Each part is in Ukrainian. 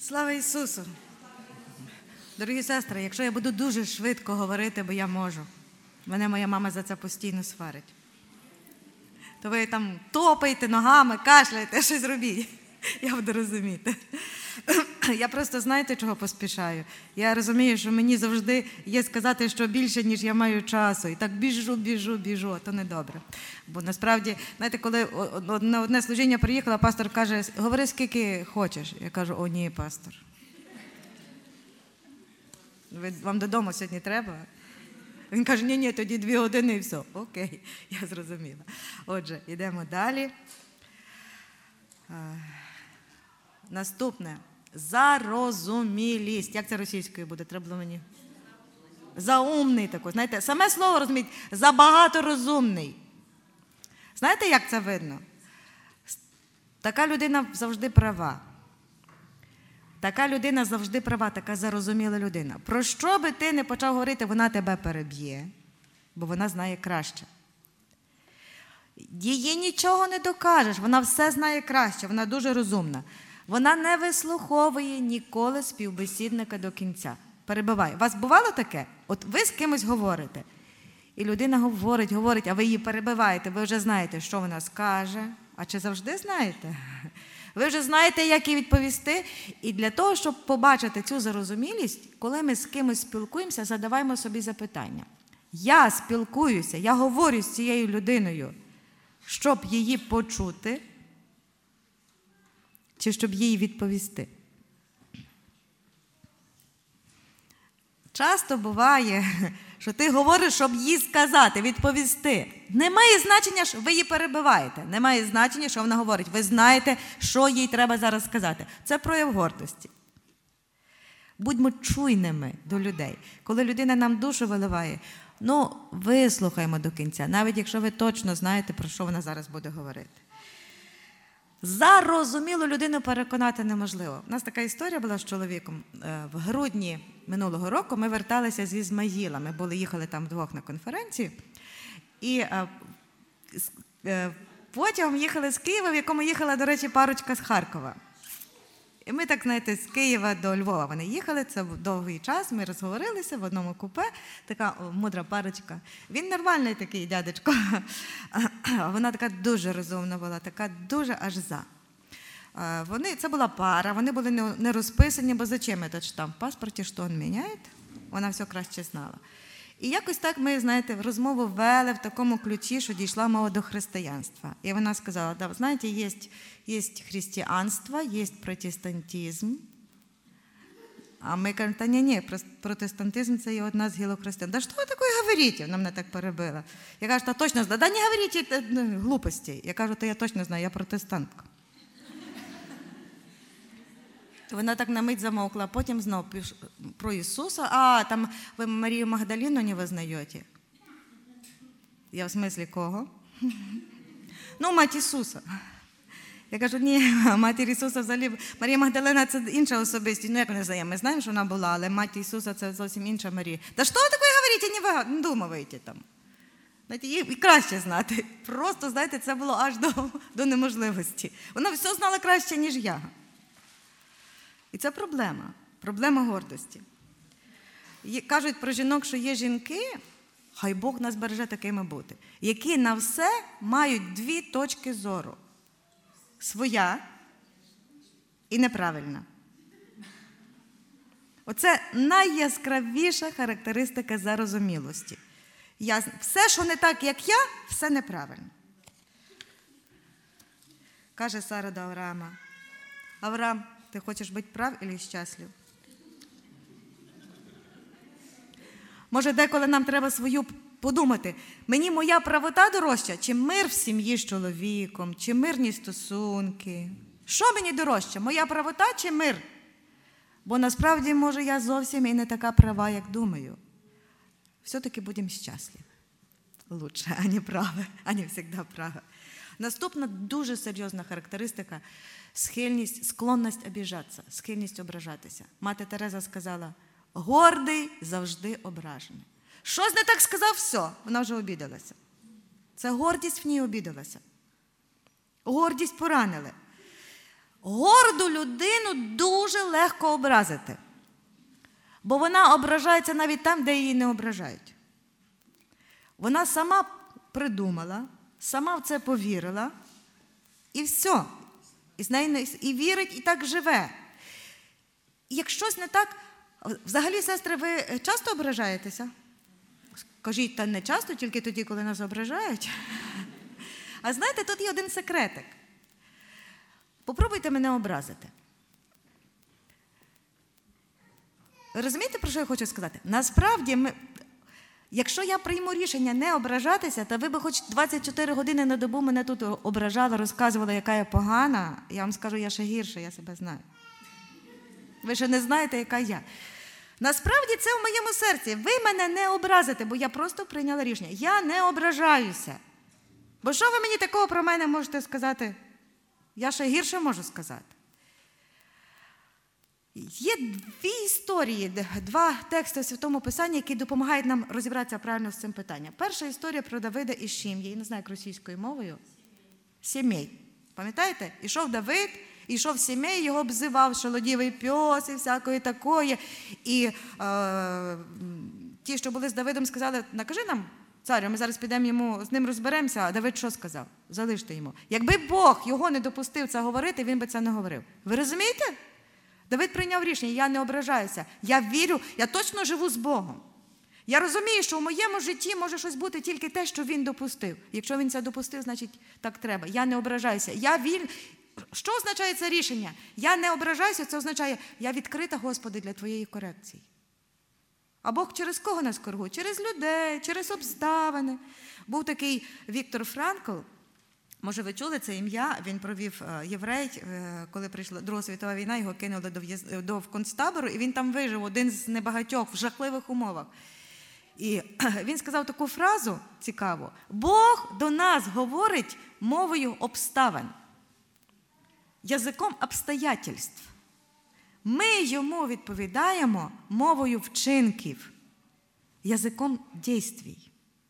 Слава Ісусу! Дорогі сестри, якщо я буду дуже швидко говорити, бо я можу, мене моя мама за це постійно сварить, то ви там топаєте ногами, кашляєте, щось робіть. Я буду розуміти. Я просто, знаєте, чого поспішаю? Я розумію, що мені завжди є сказати, що більше, ніж я маю часу. І так біжу, а то не добре. Бо насправді, знаєте, коли на одне служіння приїхала, пастор каже, говори скільки хочеш. Я кажу, о ні, пастор. Вам додому сьогодні треба? Він каже, ні, тоді 2 години і все. Окей, я зрозуміла. Отже, йдемо далі. Наступне. Зарозумілість. Як це російською буде? Треба було мені. Заумний такий. Знаєте, саме слово розумієте, забагато розумний. Знаєте, як це видно? Така людина завжди права. Така людина завжди права, така зарозуміла людина. Про що би ти не почав говорити, вона тебе переб'є, бо вона знає краще. Їй нічого не докажеш, вона все знає краще, вона дуже розумна. Вона не вислуховує ніколи співбесідника до кінця. Перебиває. У вас бувало таке? От ви з кимось говорите, і людина говорить, а ви її перебиваєте, ви вже знаєте, що вона скаже. А чи завжди знаєте? Ви вже знаєте, як їй відповісти. І для того, щоб побачити цю зарозумілість, коли ми з кимось спілкуємося, задаваємо собі запитання. Я спілкуюся, я говорю з цією людиною, щоб її почути, чи щоб їй відповісти. Часто буває, що ти говориш, щоб їй сказати, відповісти. Немає значення, що ви її перебиваєте. Немає значення, що вона говорить. Ви знаєте, що їй треба зараз сказати. Це прояв гордості. Будьмо чуйними до людей. Коли людина нам душу виливає, вислухаємо до кінця, навіть якщо ви точно знаєте, про що вона зараз буде говорити. Зарозумілу людину переконати неможливо. У нас така історія була з чоловіком. В грудні минулого року ми верталися з Ізмаїла. Ми їхали там вдвох на конференцію. І потягом їхали з Києва, в якому їхала, до речі, парочка з Харкова. І ми так, знаєте, з Києва до Львова вони їхали, це був довгий час, ми розговорилися в одному купе, така мудра парочка. Він нормальний такий дядечко, вона така дуже розумна була, така дуже аж за. Це була пара, вони були не розписані, бо зачем этот штамп в паспорті, що він міняє? Вона все краще знала. І якось так ми, знаєте, розмову вели в такому ключі, що дійшла мова до християнства. І вона сказала, да, знаєте, є християнство, є протестантизм. А ми кажемо, та ні, протестантизм – це є одна з гілок християн. Да що ви таке говорите? Вона мене так перебила. Я кажу, та точно знаю. Да не говорите глупості. Я кажу, та я точно знаю, я протестантка. Вона так на мить замовкла, а потім знов про Ісуса. Там ви Марію Магдаліну не визнаєте. Я в смислі кого? Мать Ісуса. Я кажу, ні, матір Ісуса взагалі, Марія Магдалина – це інша особистість. Як не знаємо, ми знаємо, що вона була, але мать Ісуса – це зовсім інша Марія. Та що ви таке говорите, не думайте там. Знаєте, їй краще знати. Просто, знаєте, це було аж до неможливості. Вона все знала краще, ніж я. І це проблема гордості. Кажуть про жінок, що є жінки, хай Бог нас береже такими бути, які на все мають 2 точки зору. Своя і неправильна. Оце найяскравіша характеристика зарозумілості. Все, що не так, як я, все неправильно. Каже Сара до Авраама, Авраам, ти хочеш бути прав або щаслив? Може, деколи нам треба свою подумати, мені моя правота дорожча, чи мир в сім'ї з чоловіком, чи мирні стосунки? Що мені дорожче, моя правота чи мир? Бо насправді, може, я зовсім і не така права, як думаю. Все-таки будемо щасливі. Лучше, а не завжди праве. Наступна дуже серйозна характеристика – склонність обіжатися, схильність ображатися. Мати Тереза сказала, гордий завжди ображений. Щось не так сказав, все, вона вже обідалася. Це гордість в ній обідалася. Гордість поранили. Горду людину дуже легко образити. Бо вона ображається навіть там, де її не ображають. Вона сама придумала, сама в це повірила, і все. І з нею і вірить, і так живе. І як щось не так, взагалі, сестри, ви часто ображаєтеся? Кажіть, та не часто, тільки тоді, коли нас ображають. А знаєте, тут є один секретик. Попробуйте мене образити. Розумієте, про що я хочу сказати? Насправді, якщо я прийму рішення не ображатися, то ви б хоч 24 години на добу мене тут ображали, розказували, яка я погана, я вам скажу, я ще гірша, я себе знаю. Ви ще не знаєте, яка я. Насправді це в моєму серці. Ви мене не образите, бо я просто прийняла рішення. Я не ображаюся. Бо що ви мені такого про мене можете сказати? Я ще гірше можу сказати. Є дві історії, два тексти у Святому Писанні, які допомагають нам розібратися правильно з цим питанням. Перша історія про Давида і Шим'ї, я не знаю, як російською мовою. Сімей. Пам'ятаєте? Ішов Давид, ішов Сімей, його обзивав шолодівий пьос і всякої такої. І ті, що були з Давидом, сказали, накажи нам, царю, ми зараз підемо з ним розберемося, а Давид що сказав? Залиште йому. Якби Бог його не допустив це говорити, він би це не говорив. Ви розумієте? Давид прийняв рішення, я не ображаюся, я вірю, я точно живу з Богом. Я розумію, що в моєму житті може щось бути тільки те, що він допустив. Якщо він це допустив, значить так треба. Я не ображаюся, я вільний. Що означає це рішення? Я не ображаюся, це означає, я відкрита, Господи, для Твоєї корекції. А Бог через кого нас коригує? Через людей, через обставини. Був такий Віктор Франкл, може ви чули це ім'я, він провів єврей, коли прийшла Друга світова війна, його кинули до концтабору, і він там вижив, один з небагатьох, в жахливих умовах. І він сказав таку фразу цікаву: Бог до нас говорить мовою обставин, язиком обстоятельств. Ми йому відповідаємо мовою вчинків, язиком дійствій.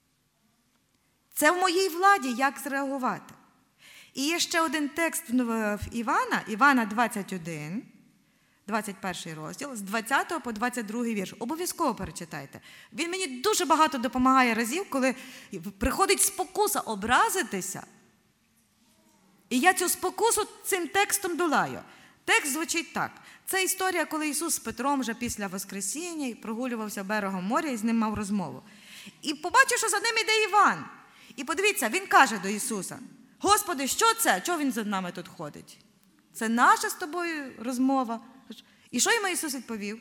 Це в моїй владі, як зреагувати. І є ще один текст в Івана 21, 21 розділ, з 20 по 22 вірш. Обов'язково перечитайте. Він мені дуже багато допомагає разів, коли приходить спокуса образитися, і я цю спокусу цим текстом долаю. Текст звучить так. Це історія, коли Ісус з Петром вже після Воскресіння прогулювався берегом моря і з ним мав розмову. І побачив, що за ним іде Іван. І подивіться, він каже до Ісуса: Господи, що це? Чого він за нами тут ходить? Це наша з тобою розмова. І що йому Ісус відповів?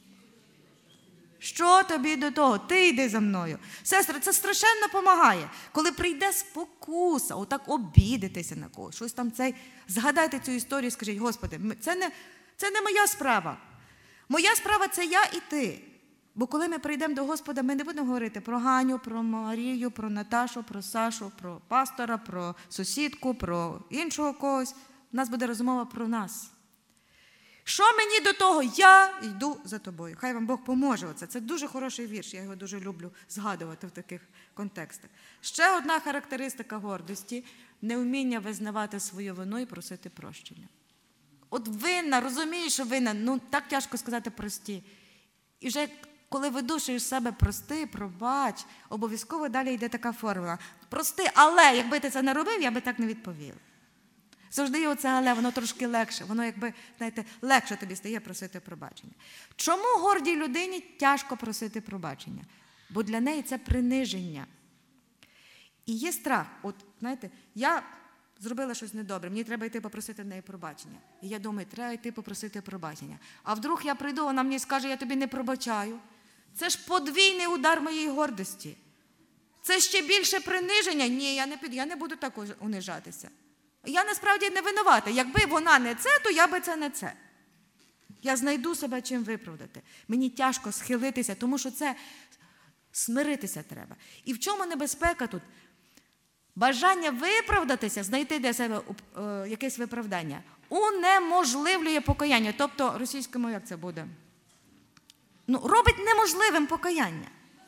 Що тобі до того? Ти йди за мною. Сестри, це страшенно допомагає. Коли прийде спокуса, отак обідитися на когось, щось там цей, згадайте цю історію і скажіть: Господи, це не моя справа. Моя справа – це я і ти. Бо коли ми прийдемо до Господа, ми не будемо говорити про Ганю, про Марію, про Наташу, про Сашу, про пастора, про сусідку, про іншого когось. У нас буде розмова про нас. Що мені до того? Я йду за тобою. Хай вам Бог поможе оце. Це дуже хороший вірш, я його дуже люблю згадувати в таких контекстах. Ще одна характеристика гордості – невміння визнавати свою вину і просити прощення. От винна, розумієш, що винна, так тяжко сказати прості. І вже коли видушуєш себе прости, пробач, обов'язково далі йде така формула. Прости, але якби ти це не робив, я би так не відповів. Завжди є оце але, воно трошки легше, воно якби, знаєте, легше тобі стає просити пробачення. Чому гордій людині тяжко просити пробачення? Бо для неї це приниження. І є страх. От, знаєте, я зробила щось недобре, мені треба йти попросити в неї пробачення. І я думаю, треба йти попросити пробачення. А вдруг я прийду, вона мені скаже, я тобі не пробачаю. Це ж подвійний удар моєї гордості. Це ще більше приниження. Ні, я не буду так унижатися. Я насправді не винувата. Якби вона не це, то я би це не це. Я знайду себе чим виправдати. Мені тяжко схилитися, тому що це смиритися треба. І в чому небезпека тут? Бажання виправдатися, знайти для себе якесь виправдання, унеможливлює покаяння. Тобто, російською мовою як це буде? Робить неможливим покаяння.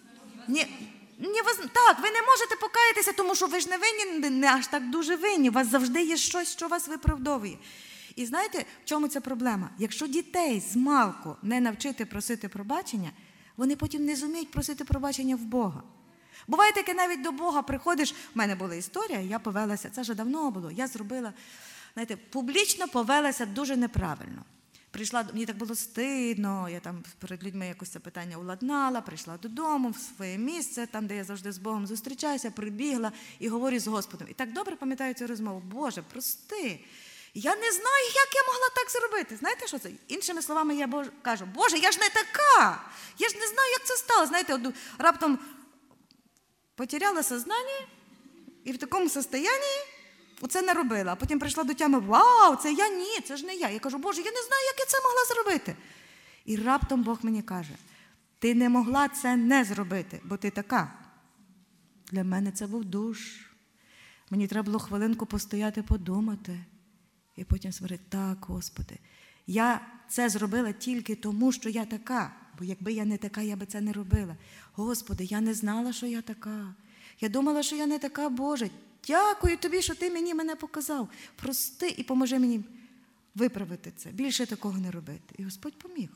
Так, ви не можете покаятися, тому що ви ж не винні, не аж так дуже винні. У вас завжди є щось, що вас виправдовує. І знаєте, в чому ця проблема? Якщо дітей змалку не навчити просити пробачення, вони потім не зуміють просити пробачення в Бога. Буває таке, навіть до Бога приходиш, в мене була історія, я повелася, це вже давно було, я зробила, знаєте, публічно повелася дуже неправильно. Прийшла, мені так було стидно, я там перед людьми якось це питання уладнала, прийшла додому, в своє місце, там, де я завжди з Богом зустрічаюся, прибігла і говорю з Господом. І так добре пам'ятаю цю розмову. Боже, прости, я не знаю, як я могла так зробити. Знаєте, що це? Іншими словами, я кажу, Боже, я ж не така, я ж не знаю, як це стало. Знаєте, раптом потеряла сознання і в такому состоянні оце не робила. А потім прийшла до тями, вау, це я? Ні, це ж не я. Я кажу, Боже, я не знаю, як я це могла зробити. І раптом Бог мені каже, ти не могла це не зробити, бо ти така. Для мене це був душ. Мені треба було хвилинку постояти, подумати. І потім говорити, так, Господи, я це зробила тільки тому, що я така. Бо якби я не така, я би це не робила. Господи, я не знала, що я така. Я думала, що я не така, Боже. Дякую Тобі, що Ти мене показав. Прости і поможи мені виправити це. Більше такого не робити. І Господь поміг.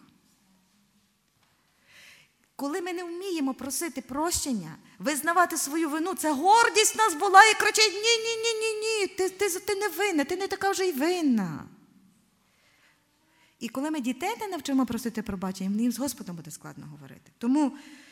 Коли ми не вміємо просити прощення, визнавати свою вину, це гордість в нас була і кричить, ні, ти не винна, ти не така вже й винна. І коли ми дітей не навчимо просити пробачення, їм з Господом буде складно говорити. Тому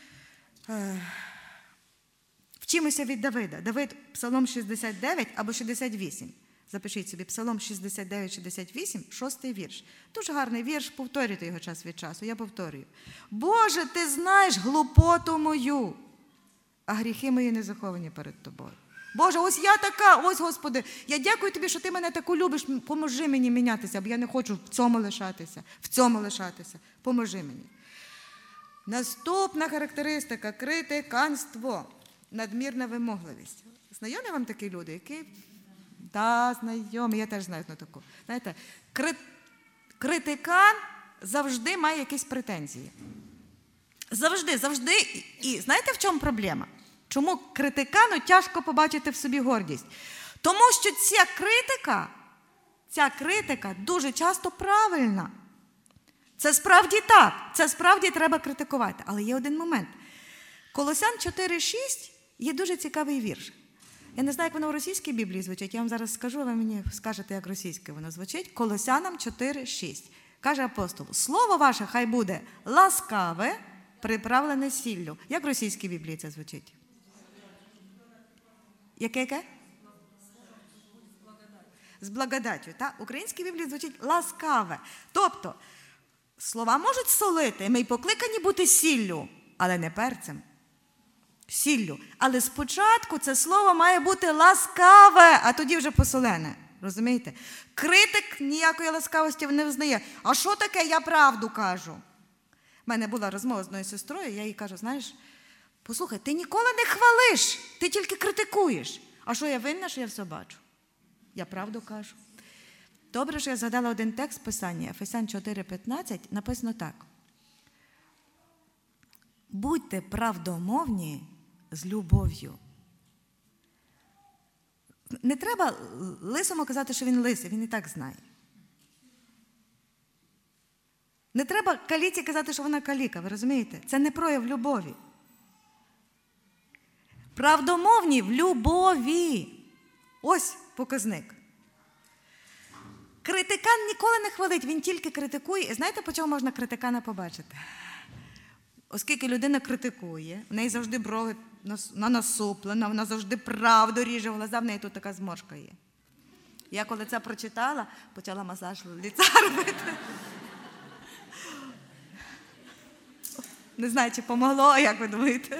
вчимося від Давида. Давид, Псалом 69 або 68. Запишіть собі, Псалом 69-68, 6-й вірш. Дуже гарний вірш, повторюйте його час від часу, я повторюю. Боже, Ти знаєш глупоту мою, а гріхи мої не заховані перед Тобою. Боже, ось я така, ось, Господи, я дякую Тобі, що Ти мене таку любиш, поможи мені мінятися, бо я не хочу в цьому лишатися, поможи мені. Наступна характеристика – критиканство, надмірна вимогливість. Знайомі вам такі люди, які... Так, знайомі, я теж знаю одну таку. Знаєте, критикан завжди має якісь претензії. Завжди. І знаєте, в чому проблема? Чому критикану тяжко побачити в собі гордість? Тому що ця критика дуже часто правильна. Це справді так, це справді треба критикувати. Але є один момент. Колосян 4:6 є дуже цікавий вірш. Я не знаю, як воно в російській Біблії звучить, я вам зараз скажу, а ви мені скажете, як російське воно звучить. Колосянам 4:6. Каже апостол, слово ваше хай буде ласкаве, приправлене сіллю. Як в російській Біблії це звучить? Яке? З благодаттю. Так? В українській Біблії звучить ласкаве. Тобто, слова можуть солити, ми й покликані бути сіллю, але не перцем. Сіллю. Але спочатку це слово має бути ласкаве, а тоді вже посолене. Розумієте? Критик ніякої ласкавості не визнає. А що таке, я правду кажу? У мене була розмова з одною сестрою, я їй кажу, знаєш, послухай, ти ніколи не хвалиш, ти тільки критикуєш. А що я винна, що я все бачу? Я правду кажу. Добре, що я згадала один текст Писання, Ефесян 4:15, написано так. Будьте правдомовні з любов'ю. Не треба лисому казати, що він лисий, він і так знає. Не треба каліці казати, що вона каліка, ви розумієте? Це не прояв любові. Правдомовні в любові. Ось показник. Критикан ніколи не хвалить, він тільки критикує. І знаєте, по чому можна критикана побачити? Оскільки людина критикує, в неї завжди брови насуплена, вона завжди правду ріже в глаза, в неї тут така зморшка є. Я коли це прочитала, почала масаж лиця робити. Не знаю, чи помогло, як ви думаєте.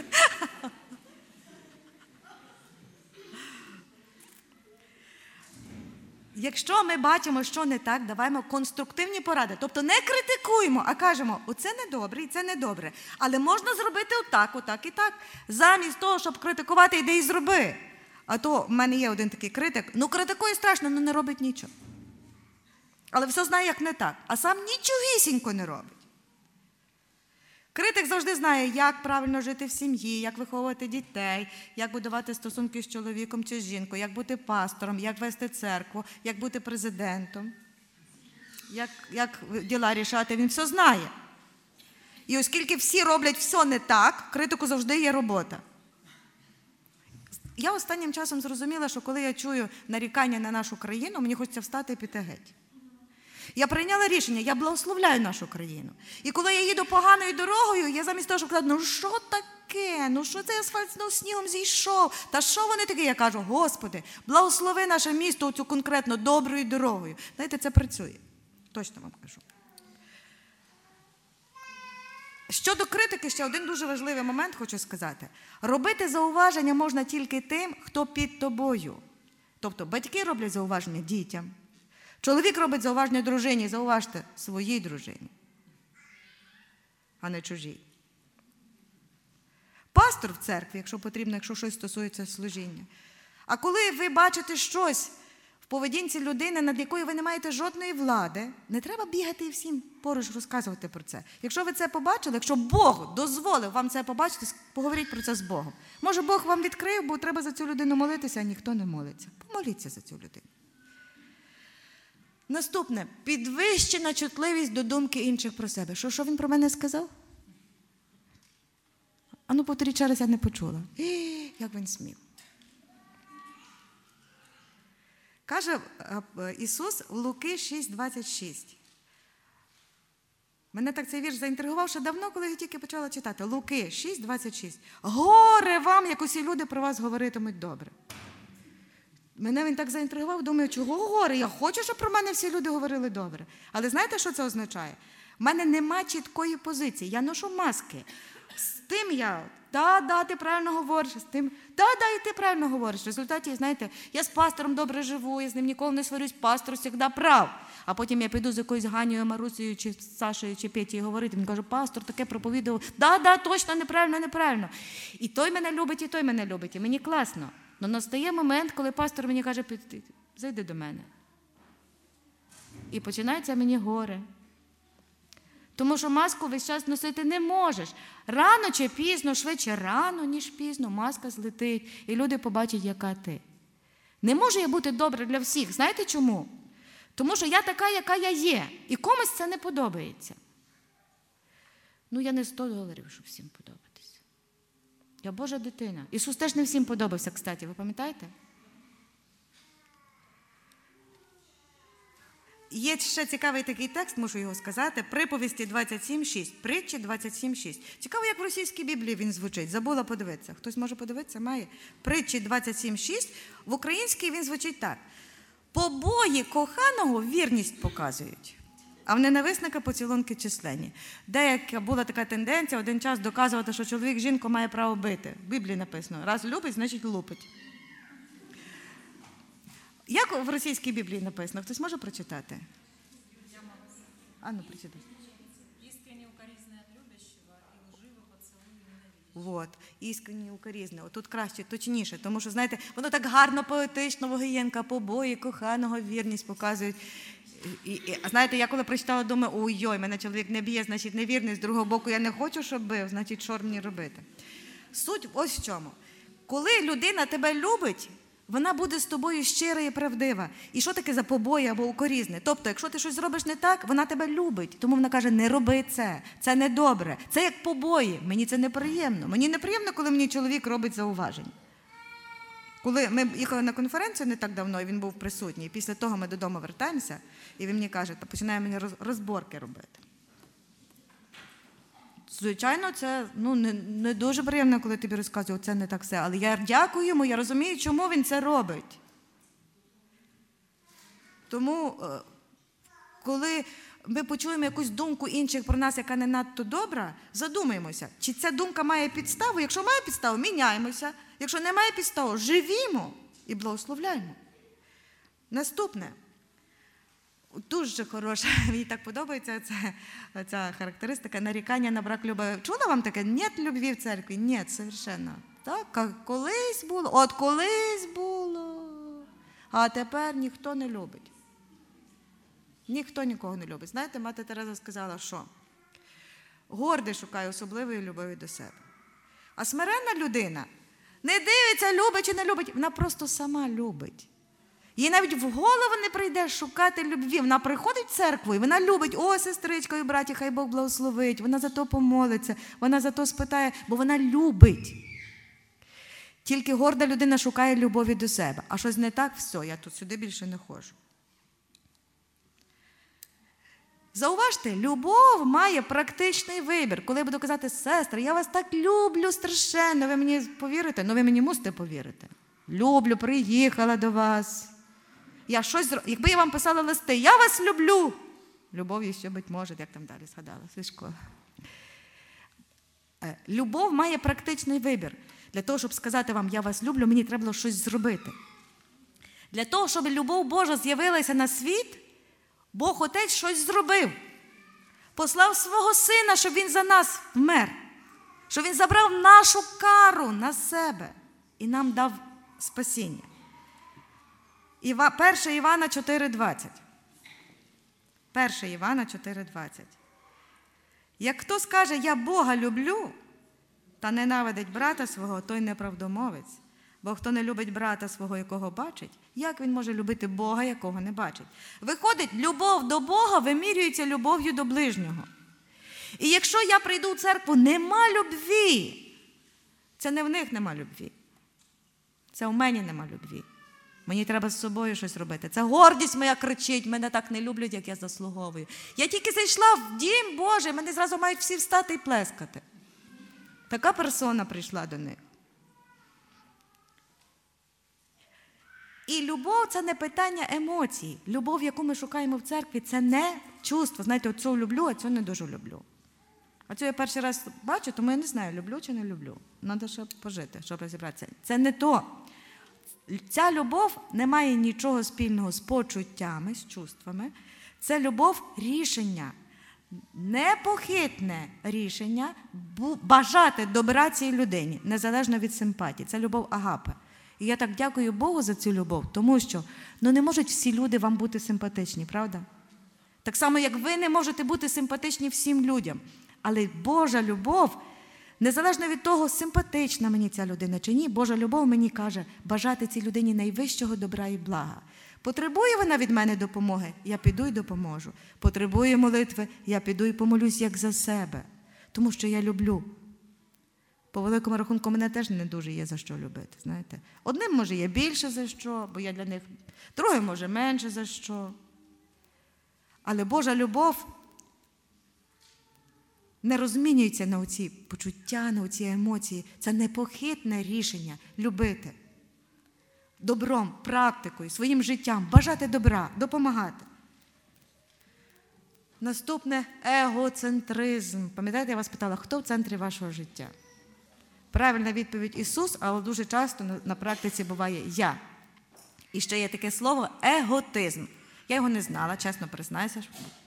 Якщо ми бачимо, що не так, даваймо конструктивні поради. Тобто не критикуємо, а кажемо, оце недобре і це недобре. Але можна зробити отак і так. Замість того, щоб критикувати, йди і зроби. А то в мене є один такий критик, критикує страшно, не робить нічого. Але все знає, як не так. А сам нічогісінько не робить. Критик завжди знає, як правильно жити в сім'ї, як виховувати дітей, як будувати стосунки з чоловіком чи з жінкою, як бути пастором, як вести церкву, як бути президентом. як діла рішати, він все знає. І оскільки всі роблять все не так, критику завжди є робота. Я останнім часом зрозуміла, що коли я чую нарікання на нашу країну, мені хочеться встати і піти геть. Я прийняла рішення, я благословляю нашу країну. І коли я їду поганою дорогою, я замість того, щоб казати, ну що таке, ну що цей асфальт знов снігом зійшов, та що вони такі? Я кажу, Господи, благослови наше місто оцю конкретно доброю дорогою. Знаєте, це працює. Точно вам кажу. Щодо критики, ще один дуже важливий момент хочу сказати. Робити зауваження можна тільки тим, хто під тобою. Тобто батьки роблять зауваження дітям. Чоловік робить зауваження дружині, зауважте своїй дружині, а не чужій. Пастор в церкві, якщо потрібно, якщо щось стосується служіння. А коли ви бачите щось в поведінці людини, над якою ви не маєте жодної влади, не треба бігати і всім поруч розказувати про це. Якщо ви це побачили, якщо Бог дозволив вам це побачити, поговоріть про це з Богом. Може, Бог вам відкрив, бо треба за цю людину молитися, а ніхто не молиться. Помоліться за цю людину. Наступне. Підвищена чутливість до думки інших про себе. Що він про мене сказав? Ану, повторіть ще раз, я не почула. Як він смів. Каже Ісус в Луки 6:26. Мене так цей вірш заінтригував ще давно, коли я тільки почала читати. Луки 6:26. Горе вам, як усі люди про вас говоритимуть добре. Мене він так заінтригував, думаю, чого горе? Я хочу, щоб про мене всі люди говорили добре. Але знаєте, що це означає? У мене нема чіткої позиції, я ношу маски. З тим я, ти правильно говориш, з тим, і ти правильно говориш. В результаті, знаєте, я з пастором добре живу, я з ним ніколи не сварюсь, пастор завжди прав. А потім я піду з якоюсь Ганею, Марусею, чи Сашею, чи Петєю говорити, він каже, пастор таке проповідував, точно, неправильно. І той мене любить, і той мене любить, і мені класно. Но настає момент, коли пастор мені каже, зайди до мене. І починається мені горе. Тому що маску весь час носити не можеш. Рано чи пізно, швидше рано, ніж пізно, маска злетить, і люди побачать, яка ти. Не можу я бути добре для всіх. Знаєте чому? Тому що я така, яка я є. І комусь це не подобається. Я не $100, щоб всім подобатися. Я Божа дитина. Ісус теж не всім подобався, кстати, ви пам'ятаєте? Є ще цікавий такий текст, мушу його сказати, приповісті 27:6, притчі 27:6. Цікаво, як в російській Біблії він звучить. Забула подивитися. Хтось може подивитися? Має. Притчі 27:6. В українській він звучить так. Побої коханого вірність показують, а в ненависника поцілунки численні. Деяка була така тенденція один час доказувати, що чоловік жінку має право бити. В Біблії написано, раз любить, значить лупить. Як в російській Біблії написано? Хтось може прочитати? Прочитай. Искренне укоризны от любящего и лживо поцелуй ненавидящего. Вот, іскренні укорізне. Тут краще, точніше, тому що, знаєте, воно так гарно, поетично, Вогиєнка, побої коханого вірність показують. А знаєте, я коли прочитала, думаю, ой-ой, мене чоловік не б'є, значить невірний, з другого боку я не хочу, щоб бив, значить, що мені робити? Суть ось в чому. Коли людина тебе любить, вона буде з тобою щира і правдива. І що таке за побої або укорізне? Тобто, якщо ти щось зробиш не так, вона тебе любить. Тому вона каже, не роби це недобре. Це як побої, мені це неприємно. Мені неприємно, коли мені чоловік робить зауваження. Коли ми їхали на конференцію не так давно, і він був присутній, і після того ми додому вертаємося, і він мені каже, починає мені розборки робити. Звичайно, це не дуже приємно, коли тобі розказують, це не так все. Але я дякую йому, я розумію, чому він це робить. Тому, коли ми почуємо якусь думку інших про нас, яка не надто добра, задумаємося, чи ця думка має підставу. Якщо має підставу, міняємося. Якщо не має підставу, живімо і благословляємо. Наступне. Дуже хороша, мені так подобається ця характеристика, нарікання на брак любові. Чула вам таке? Нет любві в церкві? Ні, совершенно. Так, колись було, колись було, а тепер ніхто не любить. Ніхто нікого не любить. Знаєте, мати Тереза сказала, що гордий шукає особливої любові до себе. А смиренна людина не дивиться, любить чи не любить, вона просто сама любить. Їй навіть в голову не прийде шукати любві. Вона приходить в церкву, і вона любить, о, сестричко і браті, хай Бог благословить. Вона за то помолиться, вона за то спитає, бо вона любить. Тільки горда людина шукає любові до себе. А щось не так, все, я тут сюди більше не ходжу. Зауважте, любов має практичний вибір. Коли я буду казати, сестри, я вас так люблю страшенно, ви мені повірите? Ну ви мені мусите повірити. Люблю, приїхала до вас. Якби я вам писала листи, я вас люблю. Любов'ю ще, быть може, як там далі згадала, Сишко. Любов має практичний вибір. Для того, щоб сказати вам, я вас люблю, мені треба було щось зробити. Для того, щоб любов Божа з'явилася на світ, Бог Отець щось зробив. Послав свого Сина, щоб Він за нас вмер. Щоб Він забрав нашу кару на себе і нам дав спасіння. 1 Івана 4:20. 1 Івана 4:20. Як хто скаже, я Бога люблю, та ненавидить брата свого, той неправдомовець. Бо хто не любить брата свого, якого бачить, як він може любити Бога, якого не бачить? Виходить, любов до Бога вимірюється любов'ю до ближнього. І якщо я прийду в церкву, нема любві, це не в них нема любві. Це в мені нема любві. Мені треба з собою щось робити. Це гордість моя кричить, мене так не люблять, як я заслуговую. Я тільки зайшла в дім Божий, мене зразу мають всі встати і плескати. Така персона прийшла до них. І любов – це не питання емоцій. Любов, яку ми шукаємо в церкві, це не чувство. Знаєте, оцю люблю, а цю не дуже люблю. А цю я перший раз бачу, тому я не знаю, люблю чи не люблю. Треба ще пожити, щоб розібратися. Це не то. Ця любов не має нічого спільного з почуттями, з чувствами. Це любов – рішення. Непохитне рішення бажати добра цій людині, незалежно від симпатії. Це любов агапе. І я так дякую Богу за цю любов, тому що не можуть всі люди вам бути симпатичні, правда? Так само, як ви не можете бути симпатичні всім людям. Але Божа любов, незалежно від того, симпатична мені ця людина чи ні, Божа любов мені каже бажати цій людині найвищого добра і блага. Потребує вона від мене допомоги, я піду й допоможу. Потребує молитви, я піду і помолюсь як за себе. Тому що я люблю. По великому рахунку, мене теж не дуже є за що любити, знаєте. Одним, може, є більше за що, бо я для них, другим, може, менше за що. Але Божа любов не розмінюється на оці почуття, на оці емоції. Це непохитне рішення – любити. Добром, практикою, своїм життям, бажати добра, допомагати. Наступне – егоцентризм. Пам'ятаєте, я вас питала, хто в центрі вашого життя? Правильна відповідь – Ісус, але дуже часто на практиці буває «я». І ще є таке слово еготизм. Я його не знала, чесно признаюся.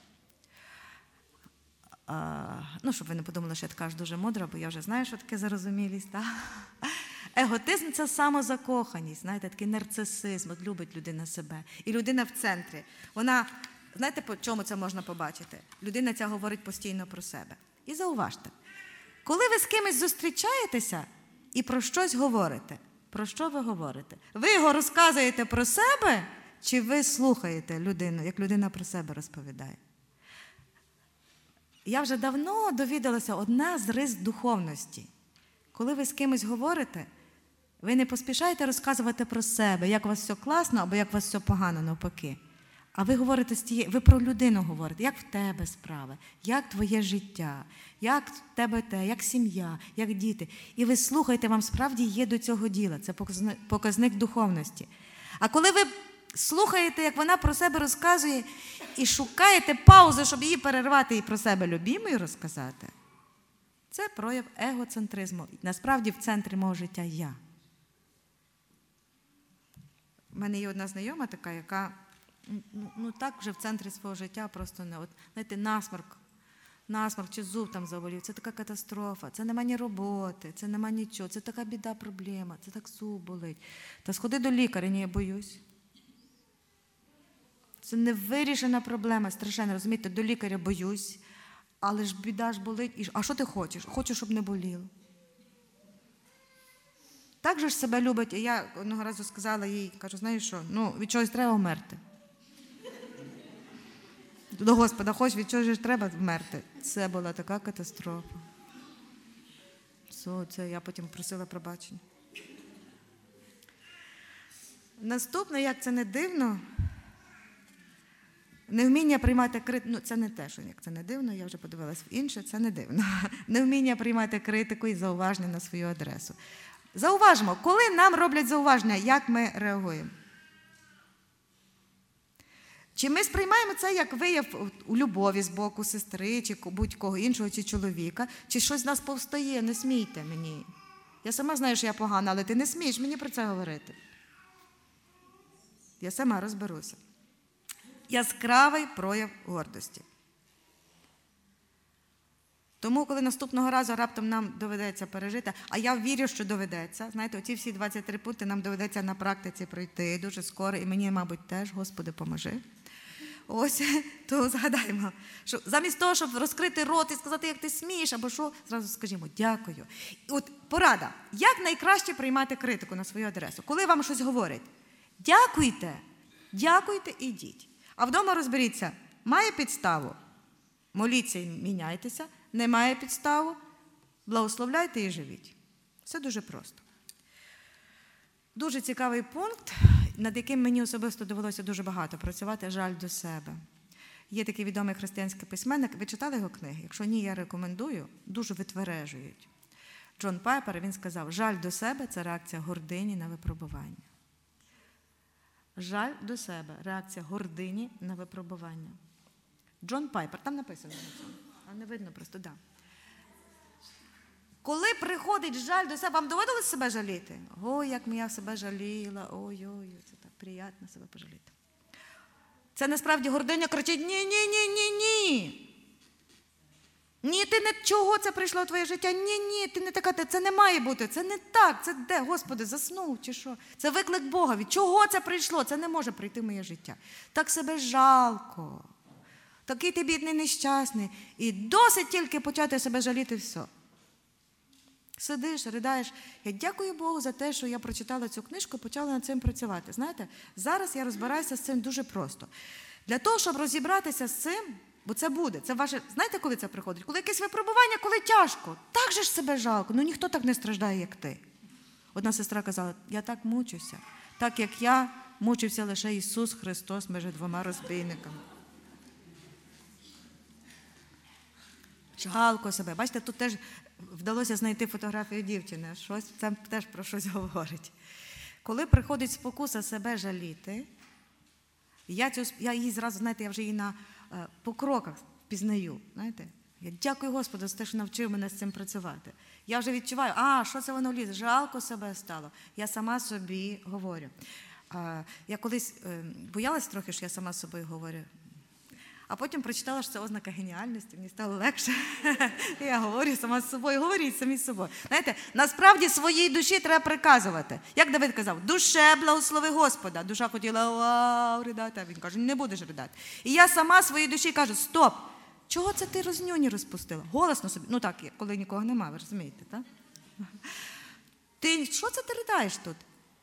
Щоб ви не подумали, що я така ж дуже мудра, бо я вже знаю, що таке зарозумілість. Так? Еготизм – це самозакоханість, знаєте, такий нарцисизм, от любить людина себе. І людина в центрі. Вона, знаєте, по чому це можна побачити? Людина ця говорить постійно про себе. І зауважте, коли ви з кимось зустрічаєтеся і про щось говорите, про що ви говорите? Ви його розказуєте про себе, чи ви слухаєте людину, як людина про себе розповідає? Я вже давно довідалася, одна з рис духовності. Коли ви з кимось говорите, ви не поспішаєте розказувати про себе, як у вас все класно, або як у вас все погано навпаки. А ви говорите ви про людину говорите, як в тебе справи, як твоє життя, як в тебе те, як сім'я, як діти. І ви слухаєте, вам справді є до цього діла. Це показник духовності. А коли ви слухаєте, як вона про себе розказує, і шукаєте паузи, щоб її перервати і про себе любімою розказати, це прояв егоцентризму. Насправді в центрі мого життя я. У мене є одна знайома така, яка так вже в центрі свого життя просто не. Знаєте, насморк чи зуб там заболів, це така катастрофа, це нема ні роботи, це нема нічого, це така біда, проблема, це так зуб болить. Та сходи до лікаря, ні, я боюсь. Це невирішена проблема, страшенно, розумієте, до лікаря боюсь, але ж біда ж болить. А що ти хочеш? Хочу, щоб не боліло. так же ж себе любить. І я одного разу сказала їй, кажу, знаєш що, від чогось треба вмерти. До Господа, хоч від чогось треба вмерти. Це була така катастрофа. Це я потім просила пробачення. Наступне, як це не дивно, невміння приймати критику, це не те, що як це не дивно, я вже подивилась в інше, це не дивно. Невміння приймати критику і зауваження на свою адресу. Зауважимо, коли нам роблять зауваження, як ми реагуємо? Чи ми сприймаємо це як вияв у любові з боку сестри, чи будь-кого іншого, чи чоловіка, чи щось з нас повстає, не смійте мені. Я сама знаю, що я погана, але ти не смієш мені про це говорити. Я сама розберуся. Яскравий прояв гордості. Тому, коли наступного разу раптом нам доведеться пережити, а я вірю, що доведеться, знаєте, оці всі 23 пункти нам доведеться на практиці пройти дуже скоро, і мені, мабуть, теж, Господи, поможи. Ось, то згадаємо, що замість того, щоб розкрити рот і сказати, як ти смієш, або що, зразу скажімо, дякую. І от порада, як найкраще приймати критику на свою адресу? Коли вам щось говорять, дякуйте і йдіть. А вдома розберіться, має підставу, моліться і міняйтеся, не має підставу, благословляйте і живіть. Все дуже просто. Дуже цікавий пункт, над яким мені особисто довелося дуже багато працювати, жаль до себе. Є такий відомий християнський письменник, ви читали його книги? Якщо ні, я рекомендую, дуже витвережують. Джон Пайпер, він сказав, жаль до себе – це реакція гордині на випробування. Жаль до себе – реакція гордині на випробування. Джон Пайпер, там написано на цьому, а не видно просто, да. Коли приходить жаль до себе, вам доводилось себе жаліти? Ой, як я себе жаліла, ой-ой, це так приємно себе пожаліти. Це насправді гординя кричить, ні. Ні, ти не чого це прийшло в твоє життя? Ні, ти не така, це не має бути, це не так, це де, Господи, заснув чи що? Це виклик Бога, від чого це прийшло? Це не може прийти в моє життя. Так себе жалко, такий ти бідний, нещасний. І досить тільки почати себе жаліти, все. Сидиш, ридаєш. Я дякую Богу за те, що я прочитала цю книжку і почала над цим працювати. Знаєте, зараз я розбираюся з цим дуже просто. Для того, щоб розібратися з цим, бо це буде, це ваше, знаєте, коли це приходить? Коли якесь випробування, коли тяжко. Так же ж себе жалко, ніхто так не страждає, як ти. Одна сестра казала, я так мучуся, так як я мучився лише Ісус Христос між двома розбійниками. Жалко себе. Бачите, тут теж вдалося знайти фотографію дівчини. Щось, це теж про щось говорить. Коли приходить спокуса себе жаліти, я її зразу, знаєте, я вже її по кроках пізнаю. Знаєте? Я дякую Господу за те, що навчив мене з цим працювати. Я вже відчуваю, що це воно лізе, жалко себе стало. Я сама собі говорю. Я колись боялась трохи, що я сама з собою говорю. А потім прочитала, що це ознака геніальності, мені стало легше. Я говорю сама з собою, говоріть самі з собою. Знаєте, насправді своїй душі треба приказувати. Як Давид казав, душе благослови Господа. Душа хотіла ридати, а він каже, не будеш ридати. І я сама своїй душі кажу, стоп, чого це ти рознюні розпустила? Голосно собі, так, коли нікого немає, ви розумієте, так? Що це ти ридаєш тут?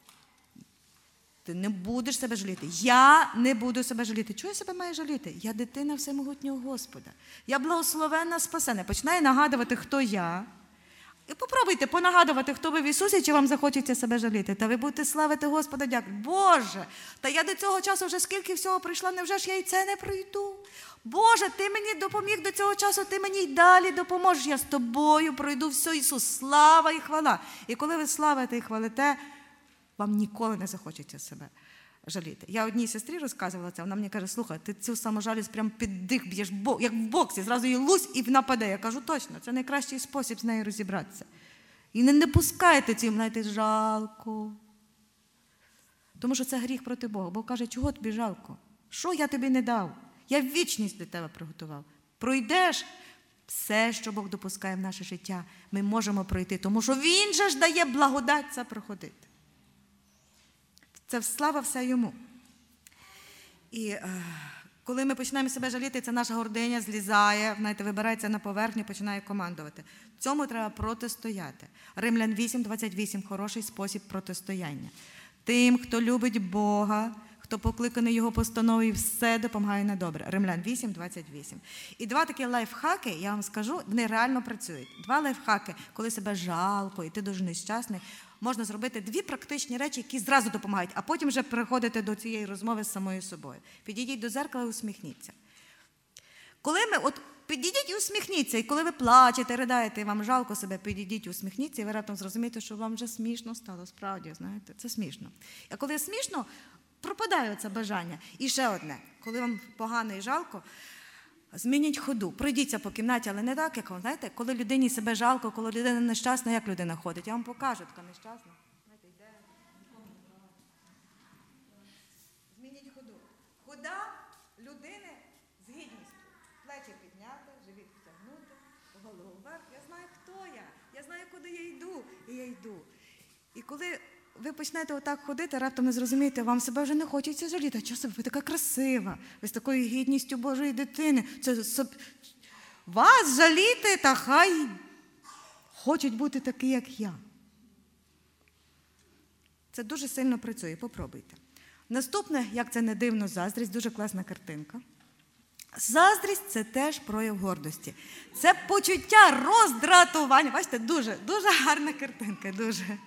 Ти не будеш себе жаліти. Я не буду себе жаліти. Чого я себе маю жаліти? Я дитина всемогутнього Господа. Я благословенна, спасена. Починаю нагадувати, хто я. І попробуйте понагадувати, хто ви в Ісусі, чи вам захочеться себе жаліти. Та ви будете славити Господа, дякую. Боже, та я до цього часу вже скільки всього пройшла, невже ж я і це не пройду? Боже, ти мені допоміг до цього часу, ти мені й далі допоможеш. Я з тобою пройду все, Ісус. Слава і хвала. І коли ви славите і хвалите, вам ніколи не захочеться себе жаліти. Я одній сестрі розказувала це, вона мені каже, слухай, ти цю саможалість прямо під дих б'єш, як в боксі, зразу її лусь і нападе. Я кажу, точно, це найкращий спосіб з нею розібратися. І не пускайте цим, знаєте, жалко. Тому що це гріх проти Бога. Бог каже, чого тобі жалко? Що я тобі не дав? Я вічність для тебе приготував. Пройдеш все, що Бог допускає в наше життя, ми можемо пройти, тому що Він же ж дає благодать це проходити. Це слава вся Йому. І Коли ми починаємо себе жаліти, це наша гординя злізає, знаєте, вибирається на поверхню, починає командувати. Цьому треба протистояти. Римлян 8:28 – хороший спосіб протистояння. Тим, хто любить Бога, хто покликаний Його постановою, все допомагає на добре. Римлян 8:28. І два такі лайфхаки, я вам скажу, вони реально працюють. Два лайфхаки, коли себе жалко і ти дуже нещасний, можна зробити дві практичні речі, які зразу допомагають, а потім вже переходити до цієї розмови з самою собою. Підійдіть до дзеркала і усміхніться. Підійдіть і усміхніться, і коли ви плачете, придаєте, і вам жалко себе, підійдіть і усміхніться, і ви раптом зрозумієте, що вам вже смішно стало, справді, знаєте, це смішно. А коли смішно, пропадає це бажання. І ще одне, коли вам погано і жалко, змініть ходу, пройдіться по кімнаті, але не так, як вам, знаєте, коли людині себе жалко, коли людина нещасна, як людина ходить. Я вам покажу, така нещасна. Знаєте, йде, нікому не брала. Змініть ходу. Хода людини з гідністю. Плечі підняти, живіт втягнути, голову вверх. Я знаю, хто я знаю, куди я йду, і я йду. І коли ви почнете отак ходити, раптом не зрозумієте, вам себе вже не хочеться жаліти. Чого ви така красива, ви з такою гідністю Божої дитини. Вас жаліти, та хай хочуть бути такі, як я. Це дуже сильно працює, попробуйте. Наступне, як це не дивно, заздрість, дуже класна картинка. Заздрість – це теж прояв гордості. Це почуття роздратування. Бачите, дуже, дуже гарна картинка, дуже.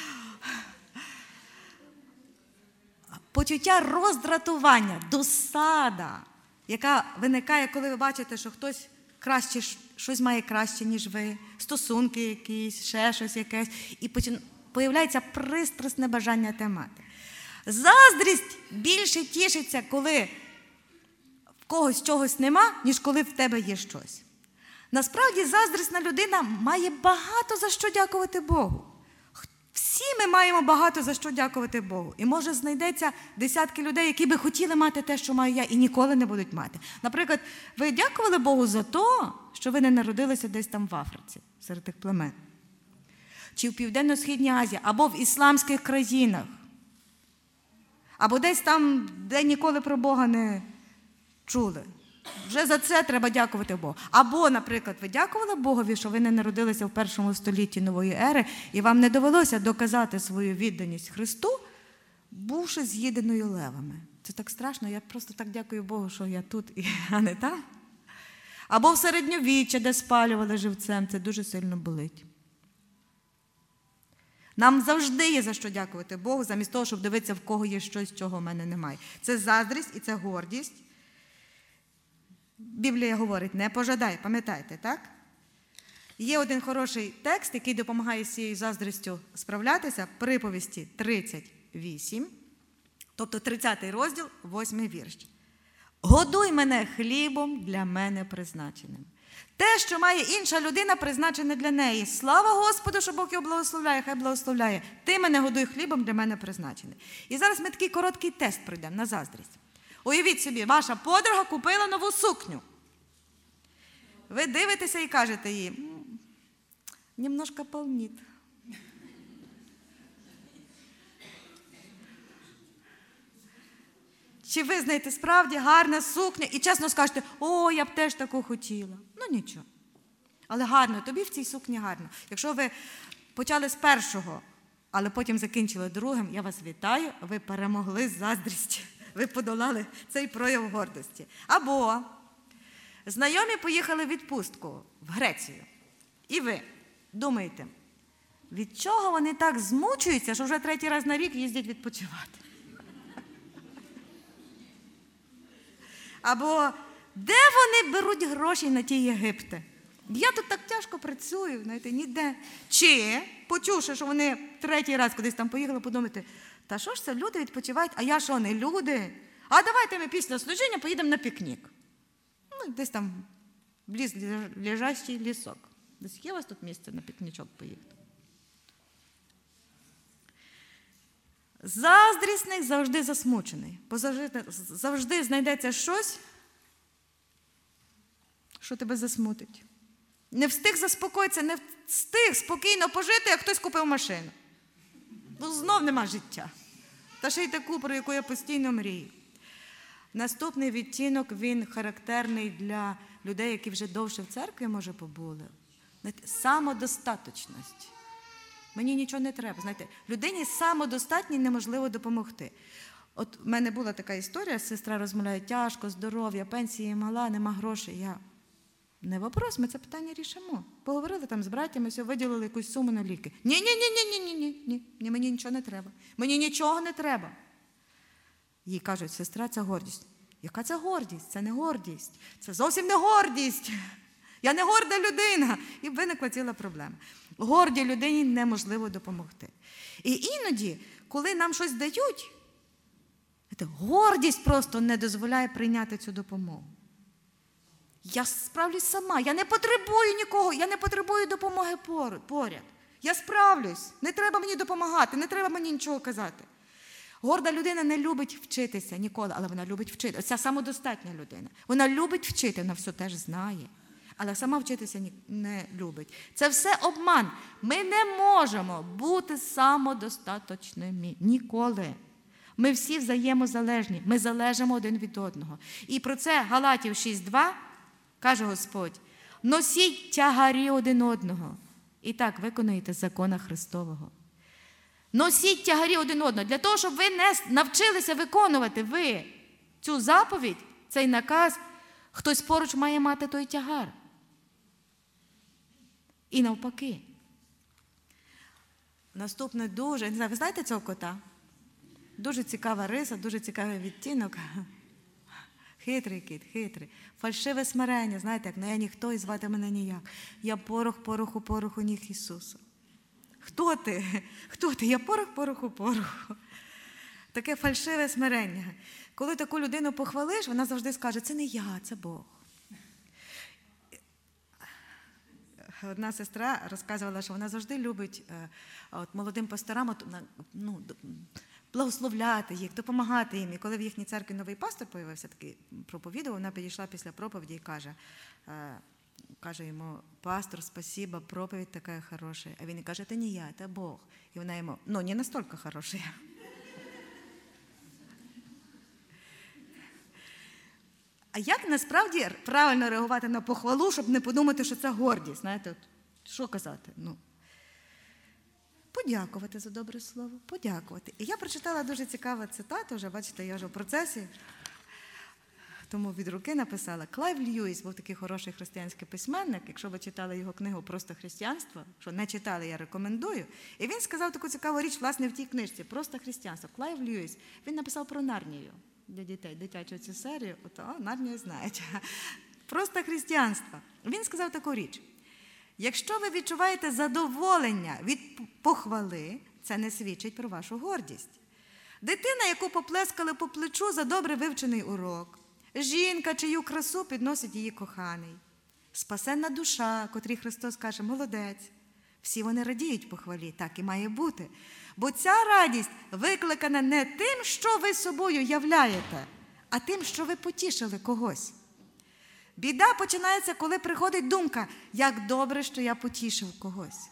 Почуття роздратування, досада, яка виникає, коли ви бачите, що хтось краще, щось має краще, ніж ви, стосунки якісь, ще щось якесь, і появляється пристрасне бажання те мати. Заздрість більше тішиться, коли в когось чогось нема, ніж коли в тебе є щось. Насправді, заздрісна людина має багато за що дякувати Богу. Всі ми маємо багато за що дякувати Богу. І може знайдеться десятки людей, які би хотіли мати те, що маю я, і ніколи не будуть мати. Наприклад, ви дякували Богу за те, що ви не народилися десь там в Африці, серед тих племен. Чи в Південно-Східній Азії, або в ісламських країнах. Або десь там, де ніколи про Бога не чули. Вже за це треба дякувати Богу. Або, наприклад, ви дякували Богові, що ви не народилися в першому столітті нової ери, і вам не довелося доказати свою відданість Христу, бувши з'їденою левами. Це так страшно, я просто так дякую Богу, що я тут, а не там. Або в середньовіччя, де спалювали живцем, це дуже сильно болить. Нам завжди є за що дякувати Богу, замість того, щоб дивитися, в кого є щось, чого в мене немає. Це заздрість і це гордість. Біблія говорить, не пожадай, пам'ятаєте, так? Є один хороший текст, який допомагає з цією заздрістю справлятися, приповісті 38, тобто 30 розділ, 8 вірш. «Годуй мене хлібом для мене призначеним». Те, що має інша людина, призначене для неї. Слава Господу, що Бог його благословляє, хай благословляє. Ти мене годуй хлібом, для мене призначений. І зараз ми такий короткий тест пройдемо на заздрість. Уявіть собі, ваша подруга купила нову сукню. Ви дивитеся і кажете їй, немножко полнит. Чи ви знаєте, справді гарна сукня, і чесно скажете, о, я б теж таку хотіла. Ну нічого. Але гарно, тобі в цій сукні гарно. Якщо ви почали з першого, але потім закінчили другим, я вас вітаю, ви перемогли заздрість. Ви подолали цей прояв гордості. Або знайомі поїхали в відпустку в Грецію. І ви думаєте, від чого вони так змучуються, що вже 3-й раз на рік їздять відпочивати? Або де вони беруть гроші на ті Єгипти? Я тут так тяжко працюю, знаєте, ніде. Чи, почувши, що вони 3-й раз кудись там поїхали, подумати, та що ж це, люди відпочивають, а я що, не люди? А давайте ми після служіння поїдемо на пікнік. Ну, десь там близь лежачий лісок. Десь є у вас тут місце на пікнічок поїхати? Заздрісний завжди засмучений. Завжди знайдеться щось, що тебе засмутить. Не встиг заспокоїтися, не встиг спокійно пожити, як хтось купив машину. Ну, знов нема життя. Та ще й таку, про яку я постійно мрію. Наступний відтінок, він характерний для людей, які вже довше в церкві, може, побули. Знаєте, самодостаточність. Мені нічого не треба. Знаєте, людині самодостатній неможливо допомогти. От в мене була така історія, сестра розмовляє, тяжко, здоров'я, пенсії мала, нема грошей. Я, не вопрос, ми це питання рішимо. Поговорили там з братями, все, виділили якусь суму на ліки. Ні, мені нічого не треба. Мені нічого не треба. Їй кажуть, сестра, це гордість. Яка це гордість? Це не гордість. Це зовсім не гордість. Я не горда людина. І виникла ціла проблема. Гордій людині неможливо допомогти. І іноді, коли нам щось дають, гордість просто не дозволяє прийняти цю допомогу. Я справлюсь сама, я не потребую нікого, я не потребую допомоги поряд. Я справлюсь, не треба мені допомагати, не треба мені нічого казати. Горда людина не любить вчитися ніколи, але вона любить вчити. Ця самодостатня людина. Вона любить вчити, вона все теж знає. Але сама вчитися не любить. Це все обман. Ми не можемо бути самодостаточними ніколи. Ми всі взаємозалежні, ми залежимо один від одного. І про це Галатів 6:2 каже Господь: носіть тягарі один одного. І так виконуєте закона Христового. Носіть тягарі один одного. Для того, щоб ви не навчилися виконувати ви цю заповідь, цей наказ, хтось поруч має мати той тягар. І навпаки. Наступне дуже, не знаю, ви знаєте цього кота? Дуже цікава риса, дуже цікавий відтінок. Хитрий кіт, хитрий. Фальшиве смирення, знаєте, як, я ніхто і звати мене ніяк. Я порох, пороху ніг Ісуса. Хто ти? Хто ти? Я порох, пороху. Таке фальшиве смирення. Коли таку людину похвалиш, вона завжди скаже, це не я, це Бог. Одна сестра розказувала, що вона завжди любить молодим пасторам благословляти їх, допомагати їм. І коли в їхній церкві новий пастор появився, такий проповідував, вона підійшла після проповіді і каже йому: пастор, спасибо, проповідь така хороша. А він каже, це не я, це Бог. І вона йому, не настільки хороша. А як насправді правильно реагувати на похвалу, щоб не подумати, що це гордість? Знаєте, що казати? Подякувати за добре слово, подякувати. І я прочитала дуже цікаву цитату, вже, бачите, я вже в процесі, тому від руки написала. Клайв Льюіс був такий хороший християнський письменник, якщо ви читали його книгу «Просто християнство», якщо не читали, я рекомендую. І він сказав таку цікаву річ, власне, в тій книжці «Просто християнство». Клайв Льюіс, він написав про Нарнію для дітей, дитячу цю серію, Нарнію знають. «Просто християнство». Він сказав таку річ. Якщо ви відчуваєте задоволення від похвали, це не свідчить про вашу гордість. Дитина, яку поплескали по плечу за добре вивчений урок. Жінка, чию красу підносить її коханий. Спасенна душа, котрій Христос каже, молодець. Всі вони радіють похвалі, так і має бути. Бо ця радість викликана не тим, що ви собою являєте, а тим, що ви потішили когось. Біда починається, коли приходить думка, як добре, що я потішив когось.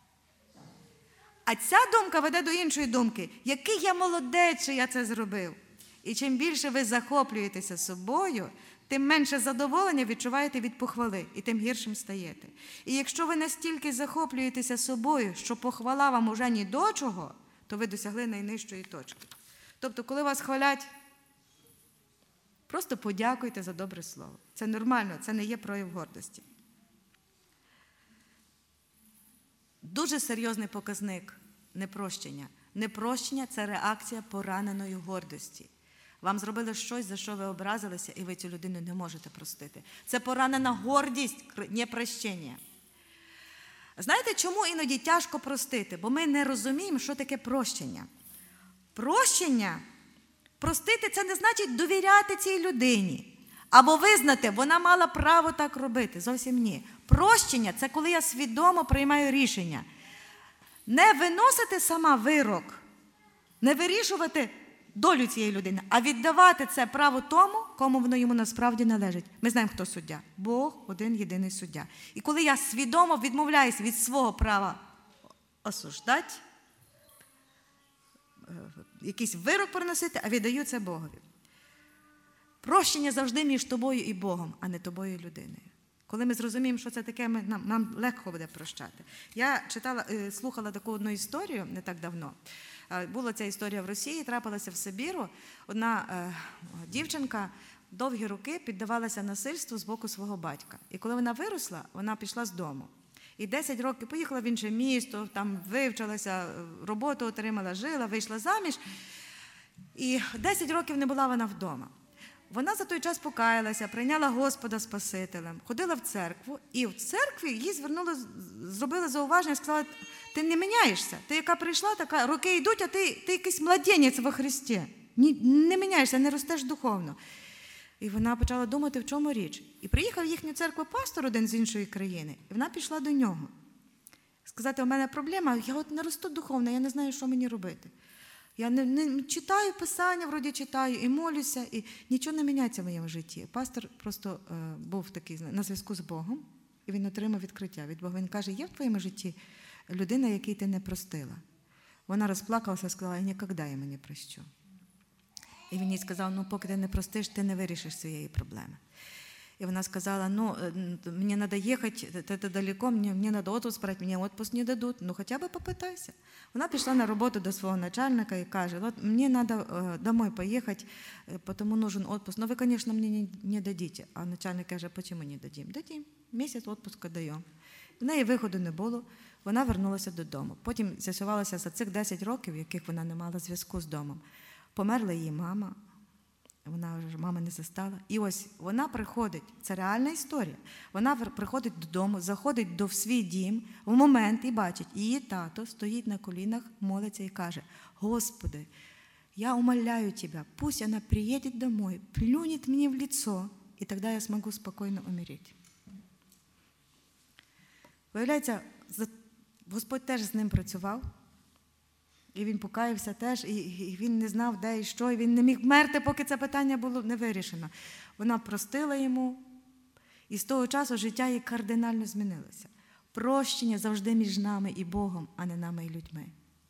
А ця думка веде до іншої думки, який я молодець, що я це зробив. І чим більше ви захоплюєтеся собою, тим менше задоволення відчуваєте від похвали, і тим гіршим стаєте. І якщо ви настільки захоплюєтеся собою, що похвала вам уже ні до чого, то ви досягли найнижчої точки. Тобто, коли вас хвалять, просто подякуйте за добре слово. Це нормально, це не є прояв гордості. Дуже серйозний показник непрощення. Непрощення – це реакція пораненої гордості. Вам зробили щось, за що ви образилися, і ви цю людину не можете простити. Це поранена гордість, непрощення. Знаєте, чому іноді тяжко простити? Бо ми не розуміємо, що таке прощення. Прощення, простити – це не значить довіряти цій людині. Або визнати, вона мала право так робити. Зовсім ні. Прощення – це коли я свідомо приймаю рішення. Не виносити сама вирок, не вирішувати долю цієї людини, а віддавати це право тому, кому воно йому насправді належить. Ми знаємо, хто суддя. Бог один єдиний суддя. І коли я свідомо відмовляюсь від свого права осуждати, якийсь вирок переносити, а віддаю це Богові. Прощення завжди між тобою і Богом, а не тобою і людиною. Коли ми зрозуміємо, що це таке, нам легко буде прощати. Я слухала таку одну історію не так давно. Була ця історія в Росії, трапилася в Сибіру. Одна дівчинка довгі роки піддавалася насильству з боку свого батька. І коли вона виросла, вона пішла з дому. І 10 років поїхала в інше місто, там вивчилася, роботу отримала, жила, вийшла заміж. І 10 років не була вона вдома. Вона за той час покаялася, прийняла Господа Спасителем, ходила в церкву, і в церкві їй зробили зауваження, сказали: ти не міняєшся, ти яка прийшла, така, роки йдуть, а ти якийсь младенець во Христі, не міняєшся, не ростеш духовно. І вона почала думати, в чому річ. І приїхав в їхню церкву пастор один з іншої країни, і вона пішла до нього. Сказати: у мене проблема, я от не росту духовно, я не знаю, що мені робити. Я не читаю Писання, вроді читаю, і молюся, і нічого не міняється в моєму житті. Пастор просто був такий на зв'язку з Богом, і він отримав відкриття від Бога. Він каже: є в твоєму житті людина, якій ти не простила? Вона розплакалася і сказала: я ніколи йому не прощу. І він їй сказав: поки ти не простиш, ти не вирішиш своєї проблеми. И она сказала: мне надо ехать, это далеко, мне надо отпуск брать, мне отпуск не дадут, хотя бы попытайся. Вона пішла на роботу до свого начальника і каже: мне надо домой поехать, потому нужен отпуск. Вы, конечно, мне не дадите. А начальник каже: почему не дадим? Дадим, місяць отпуску даємо. В неї виходу не було, вона вернулася додому. Потім з'ясувалося, за цих 10 років, яких вона не мала зв'язку з домом, померла її мама. Вона вже мами не застала. І ось вона приходить, це реальна історія, вона приходить додому, заходить в свій дім в момент і бачить, її тато стоїть на колінах, молиться і каже: Господи, я умоляю Тебя, пусть она приедет домой, плюнет мне в лицо, и тогда я смогу спокойно умереть. Виявляється, Господь теж з ним працював. І він покаявся теж, і він не знав, де і що, і він не міг мерти, поки це питання було не вирішено. Вона простила йому, і з того часу життя її кардинально змінилося. Прощення завжди між нами і Богом, а не нами і людьми.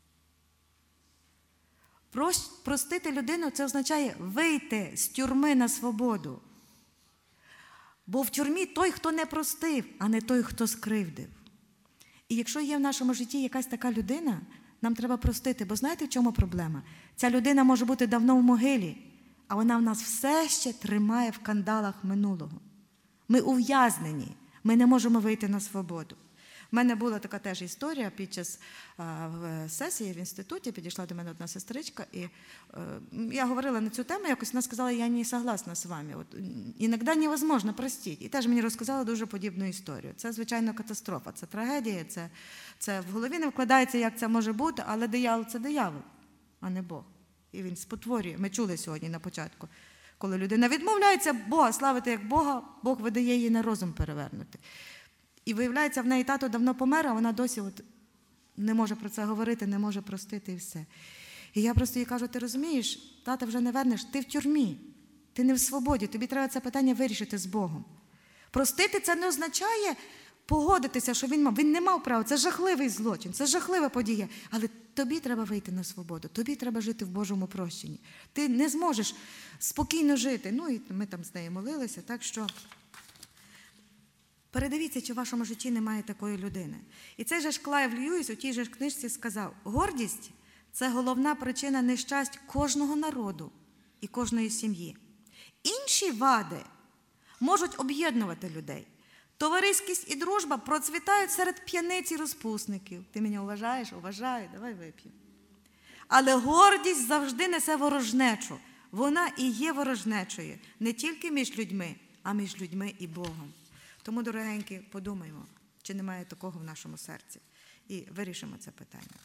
Простити людину – це означає вийти з тюрми на свободу. Бо в тюрмі той, хто не простив, а не той, хто скривдив. І якщо є в нашому житті якась така людина, нам треба простити, бо знаєте, в чому проблема? Ця людина може бути давно в могилі, а вона в нас все ще тримає в кандалах минулого. Ми ув'язнені, ми не можемо вийти на свободу. У мене була така теж історія під час сесії в інституті, підійшла до мене одна сестричка, і я говорила на цю тему, якось вона сказала: я не согласна з вами, іноді невозможно простити. І теж мені розказала дуже подібну історію. Це, звичайно, катастрофа, це трагедія, це в голові не вкладається, як це може бути, але диявол – це диявол, а не Бог. І він спотворює. Ми чули сьогодні на початку, коли людина відмовляється Бога славити як Бога, Бог видає її на розум перевернути. І виявляється, в неї тато давно помер, а вона досі не може про це говорити, не може простити і все. І я просто їй кажу: ти розумієш, тата вже не вернеш, ти в тюрмі, ти не в свободі, тобі треба це питання вирішити з Богом. Простити – це не означає погодитися, що він не мав права, це жахливий злочин, це жахлива подія, але тобі треба вийти на свободу, тобі треба жити в Божому прощенні. Ти не зможеш спокійно жити. І ми там з нею молилися, так що передивіться, чи в вашому житті немає такої людини. І цей же ж Клайв Льюіс у тій же книжці сказав: гордість – це головна причина нещасть кожного народу і кожної сім'ї. Інші вади можуть об'єднувати людей. Товариськість і дружба процвітають серед п'яниць і розпусників. Ти мене вважаєш? Уважаю, давай вип'ємо. Але гордість завжди несе ворожнечу. Вона і є ворожнечою не тільки між людьми, а між людьми і Богом. Тому, дорогенькі, подумаймо, чи немає такого в нашому серці. І вирішимо це питання.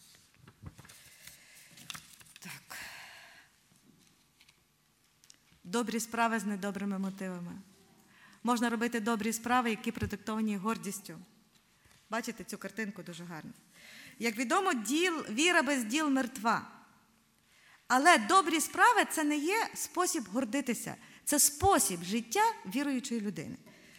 Так. Добрі справи з недобрими мотивами. Можна робити добрі справи, які продиктовані гордістю. Бачите, цю картинку дуже гарно. Як відомо, віра без діл мертва. Але добрі справи – це не є спосіб гордитися. Це спосіб життя віруючої людини.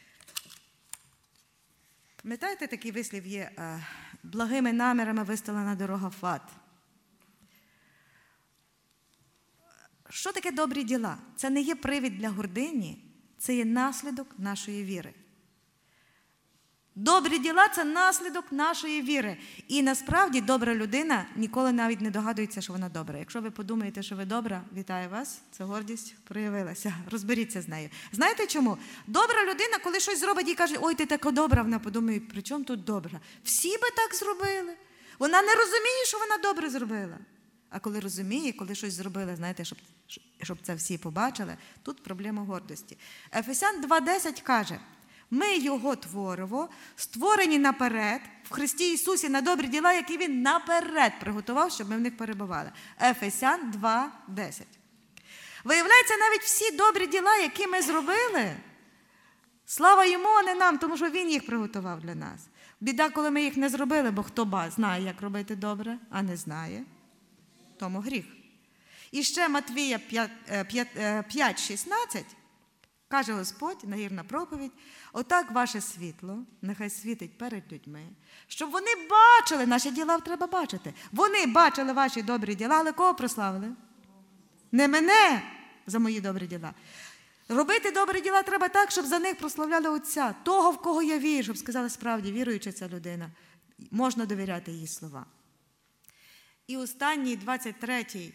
Пам'ятаєте, такий вислів є: благими намірами вистелена дорога в ад. Що таке добрі діла? Це не є привід для гордині, це є наслідок нашої віри. Добрі діла – це наслідок нашої віри. І насправді добра людина ніколи навіть не догадується, що вона добра. Якщо ви подумаєте, що ви добра, вітаю вас, ця гордість проявилася. Розберіться з нею. Знаєте чому? Добра людина, коли щось зробить і каже, ой, ти така добра, вона подумає, при чому тут добра? Всі би так зробили. Вона не розуміє, що вона добре зробила. А коли розуміє, коли щось зробила, знаєте, щоб це всі побачили, тут проблема гордості. Ефесян 2:10 каже, ми Його творимо, створені наперед, в Христі Ісусі на добрі діла, які Він наперед приготував, щоб ми в них перебували. Ефесян 2:10. Виявляється, навіть всі добрі діла, які ми зробили, слава Йому, а не нам, тому що Він їх приготував для нас. Біда, коли ми їх не зробили, бо хто знає, як робити добре, а не знає, тому гріх. І ще Матвія 5:16 каже Господь, нагірна проповідь, отак ваше світло нехай світить перед людьми, щоб вони бачили, наші діла треба бачити. Вони бачили ваші добрі діла, але кого прославили? Не мене за мої добрі діла. Робити добрі діла треба так, щоб за них прославляли Отця, того, в кого я вірю, щоб сказали, справді, віруюча ця людина, можна довіряти її слова. І останній, 23-й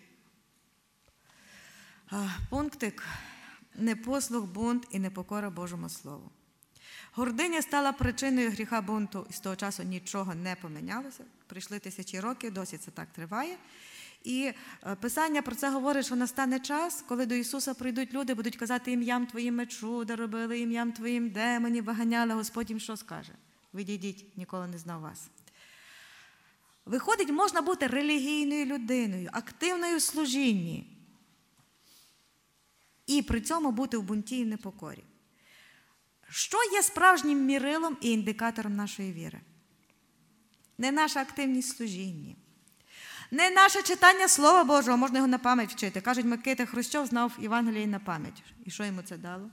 пунктик – непослух, бунт і непокора Божому Слову. Гординя стала причиною гріха бунту, і з того часу нічого не помінялося. Прийшли тисячі років, досі це так триває. І Писання про це говорить, що настане час, коли до Ісуса прийдуть люди, будуть казати, ім'ям Твоїм ми чуда робили, ім'ям Твоїм демонів виганяли. Господь їм що скаже? Відійдіть, ніколи не знав вас. Виходить, можна бути релігійною людиною, активною в служінні, і при цьому бути в бунті і в непокорі. Що є справжнім мірилом і індикатором нашої віри? Не наша активність в служінні, не наше читання Слова Божого, можна його на пам'ять вчити. Кажуть, Микита Хрущов знав Євангеліє на пам'ять. І що йому це дало?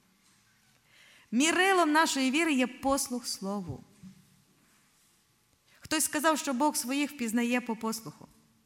Мірилом нашої віри є послух Слову. Хтось сказав, що Бог своїх впізнає по послуху.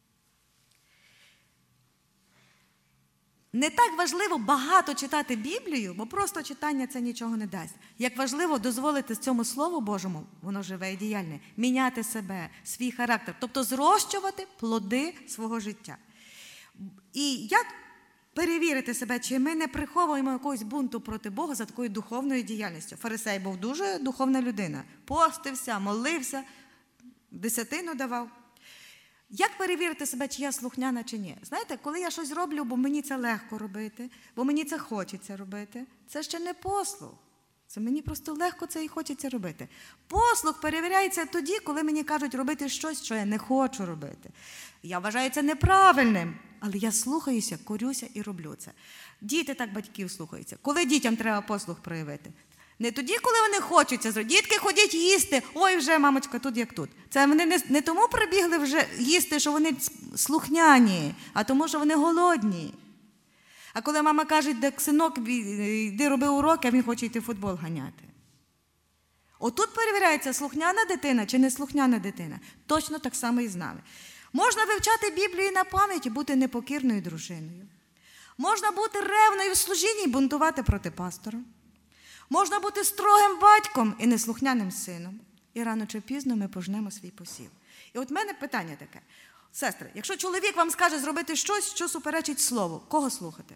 Не так важливо багато читати Біблію, бо просто читання це нічого не дасть. Як важливо дозволити цьому Слову Божому, воно живе і діяльне, міняти себе, свій характер, тобто зрощувати плоди свого життя. І як перевірити себе, чи ми не приховуємо якогось бунту проти Бога за такою духовною діяльністю? Фарисей був дуже духовна людина. Постився, молився, десятину давав. Як перевірити себе, чи я слухняна, чи ні? Знаєте, коли я щось роблю, бо мені це легко робити, бо мені це хочеться робити, це ще не послух. Це мені просто легко це і хочеться робити. Послух перевіряється тоді, коли мені кажуть робити щось, що я не хочу робити. Я вважаю це неправильним, але я слухаюся, корюся і роблю це. Діти так батьків слухаються. Коли дітям треба послух проявити? Не тоді, коли вони хочуть це зробити. Дітки ходять їсти. Ой, вже, мамочка, тут як тут. Це вони не тому прибігли вже їсти, що вони слухняні, а тому, що вони голодні. А коли мама каже, де синок, йди роби уроки, а він хоче йти в футбол ганяти. Отут перевіряється, слухняна дитина чи не слухняна дитина. Точно так само і з нами. Можна вивчати Біблію на пам'ять і бути непокірною дружиною. Можна бути ревною в служінні і бунтувати проти пастора. Можна бути строгим батьком і неслухняним сином. І рано чи пізно ми пожнемо свій посів. І от в мене питання таке. Сестри, якщо чоловік вам скаже зробити щось, що суперечить слову, кого слухати?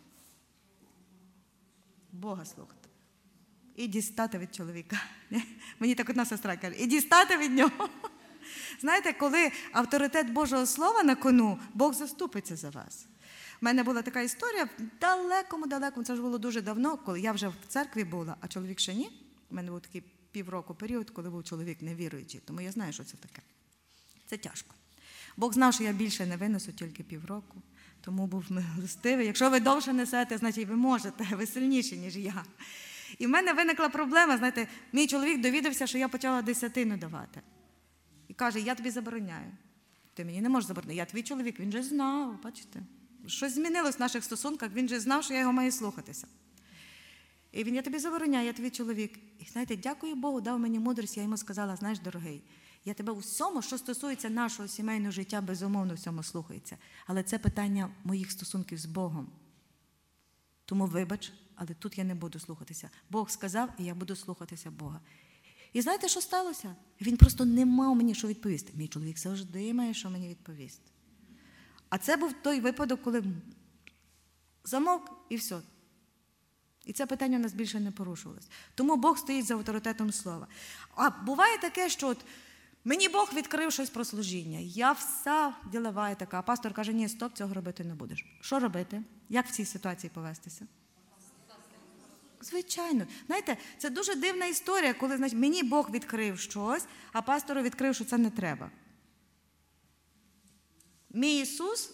Бога слухати. І дістати від чоловіка. Мені так одна сестра каже, і дістати від нього. Знаєте, коли авторитет Божого Слова на кону, Бог заступиться за вас. У мене була така історія в далекому, це ж було дуже давно, коли я вже в церкві була, а чоловік ще ні. У мене був такий півроку період, коли був чоловік невіруючий, тому я знаю, що це таке. Це тяжко. Бог знав, що я більше не винесу, тільки півроку, тому був милостивий. Якщо ви довше несете, значить ви можете, ви сильніші, ніж я. І в мене виникла проблема, знаєте, мій чоловік довідався, що я почала десятину давати. І каже, я тобі забороняю. Ти мені не можеш заборонити. Я твій чоловік, він же знав, бачите. Щось змінилось в наших стосунках, він же знав, що я його маю слухатися. І він, я тобі забороняю, я твій чоловік. І знаєте, дякую Богу, дав мені мудрість, я йому сказала, знаєш, дорогий, я тебе у всьому, що стосується нашого сімейного життя, безумовно всьому слухається. Але це питання моїх стосунків з Богом. Тому вибач, але тут я не буду слухатися. Бог сказав, і я буду слухатися Бога. І знаєте, що сталося? Він просто не мав мені що відповісти. Мій чоловік завжди має що мені відповісти. А це був той випадок, коли замовк і все. І це питання у нас більше не порушувалось. Тому Бог стоїть за авторитетом слова. А буває таке, що от мені Бог відкрив щось про служіння. Я вся ділова така. А пастор каже, ні, стоп, цього робити не будеш. Що робити? Як в цій ситуації повестися? Звичайно. Знаєте, це дуже дивна історія, коли, значить, мені Бог відкрив щось, а пастору відкрив, що це не треба. Мій Ісус,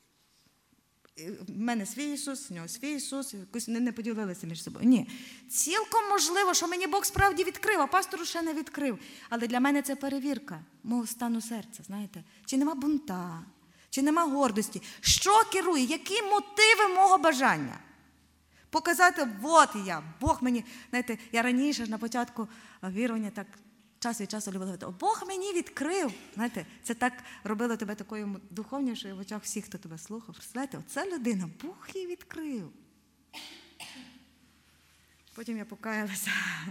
в мене свій Ісус, в нього свій Ісус, якось не поділилися між собою. Ні. Цілком можливо, що мені Бог справді відкрив, а пастору ще не відкрив. Але для мене це перевірка мого стану серця, знаєте. Чи нема бунта, чи нема гордості. Що керує, які мотиви мого бажання? Показати, от я, Бог мені, знаєте, я раніше на початку вірування так час від часу любила говорити, Бог мені відкрив. Знаєте, це так робило тебе такою духовнішою в очах всіх, хто тебе слухав. Представляєте, оця людина, Бог її відкрив. Потім я покаялася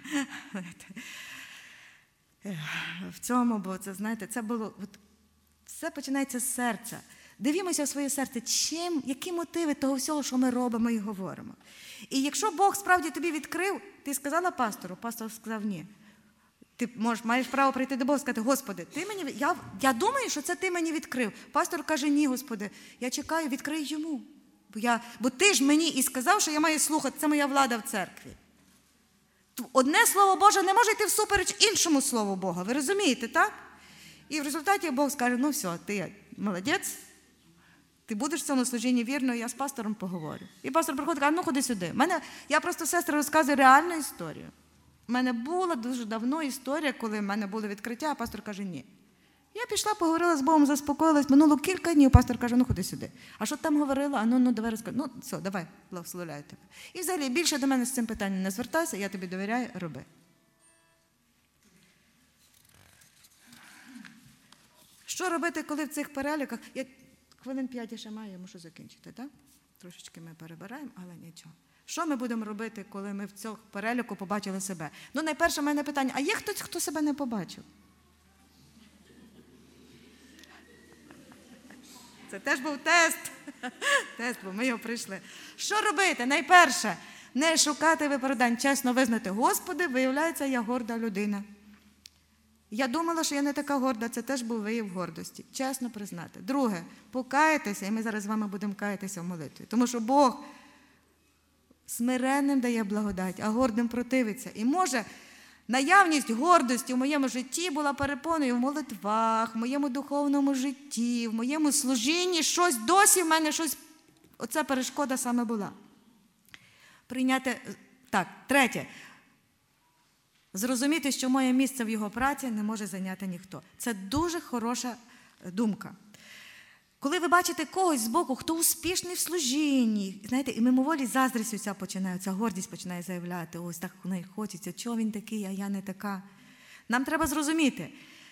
в цьому, бо це, знаєте, це було, все починається з серця. Дивімося в своє серце, які мотиви того всього, що ми робимо і говоримо. І якщо Бог справді тобі відкрив, ти сказала пастору, пастор сказав ні. Ти маєш право прийти до Бога і сказати, Господи, я думаю, що це ти мені відкрив. Пастор каже, ні, Господи, я чекаю, відкрий йому. Бо ти ж мені і сказав, що я маю слухати, це моя влада в церкві. Одне Слово Боже не може йти всупереч іншому Слову Бога. Ви розумієте, так? І в результаті Бог скаже, ну все, ти молодець, ти будеш в цьому служінні вірно, я з пастором поговорю. І пастор приходить і каже, ну ходи сюди. Я просто, сестри, розказую реальну історію. У мене була дуже давно історія, коли в мене було відкриття, а пастор каже, ні. Я пішла, поговорила з Богом, заспокоїлась, минуло кілька днів, пастор каже, ну ходи сюди. А що там говорила? А ну давай розкажи. Ну все, давай, благословляю тебе. І взагалі більше до мене з цим питанням не звертайся, я тобі довіряю, роби. Що робити, коли в цих переліках? Я хвилин 5 ще маю, я мушу закінчити, так? Трошечки ми перебираємо, але нічого. Що ми будемо робити, коли ми в цьому переліку побачили себе? Ну, найперше в мене питання, а є хтось, хто себе не побачив? Це теж був тест. Тест, бо ми його прийшли. Що робити? Найперше, не шукати виправдань, чесно визнати, Господи, виявляється, я горда людина. Я думала, що я не така горда, це теж був вияв гордості. Чесно признати. Друге, покаятися, і ми зараз з вами будемо каятися в молитві. Тому що Бог смиренним дає благодать, а гордим противиться. І може наявність гордості в моєму житті була перепоною в молитвах, в моєму духовному житті, в моєму служінні, щось досі в мене щось, оця перешкода саме була. Прийняти, так, третє. Зрозуміти, що моє місце в його праці не може зайняти ніхто. Це дуже хороша думка. Коли ви бачите когось збоку, хто успішний в служінні, знаєте, і мимоволі заздрість ця починає, ця гордість починає заявляти, ось так в неї хочеться, чого він такий, а я не така. Нам треба зрозуміти,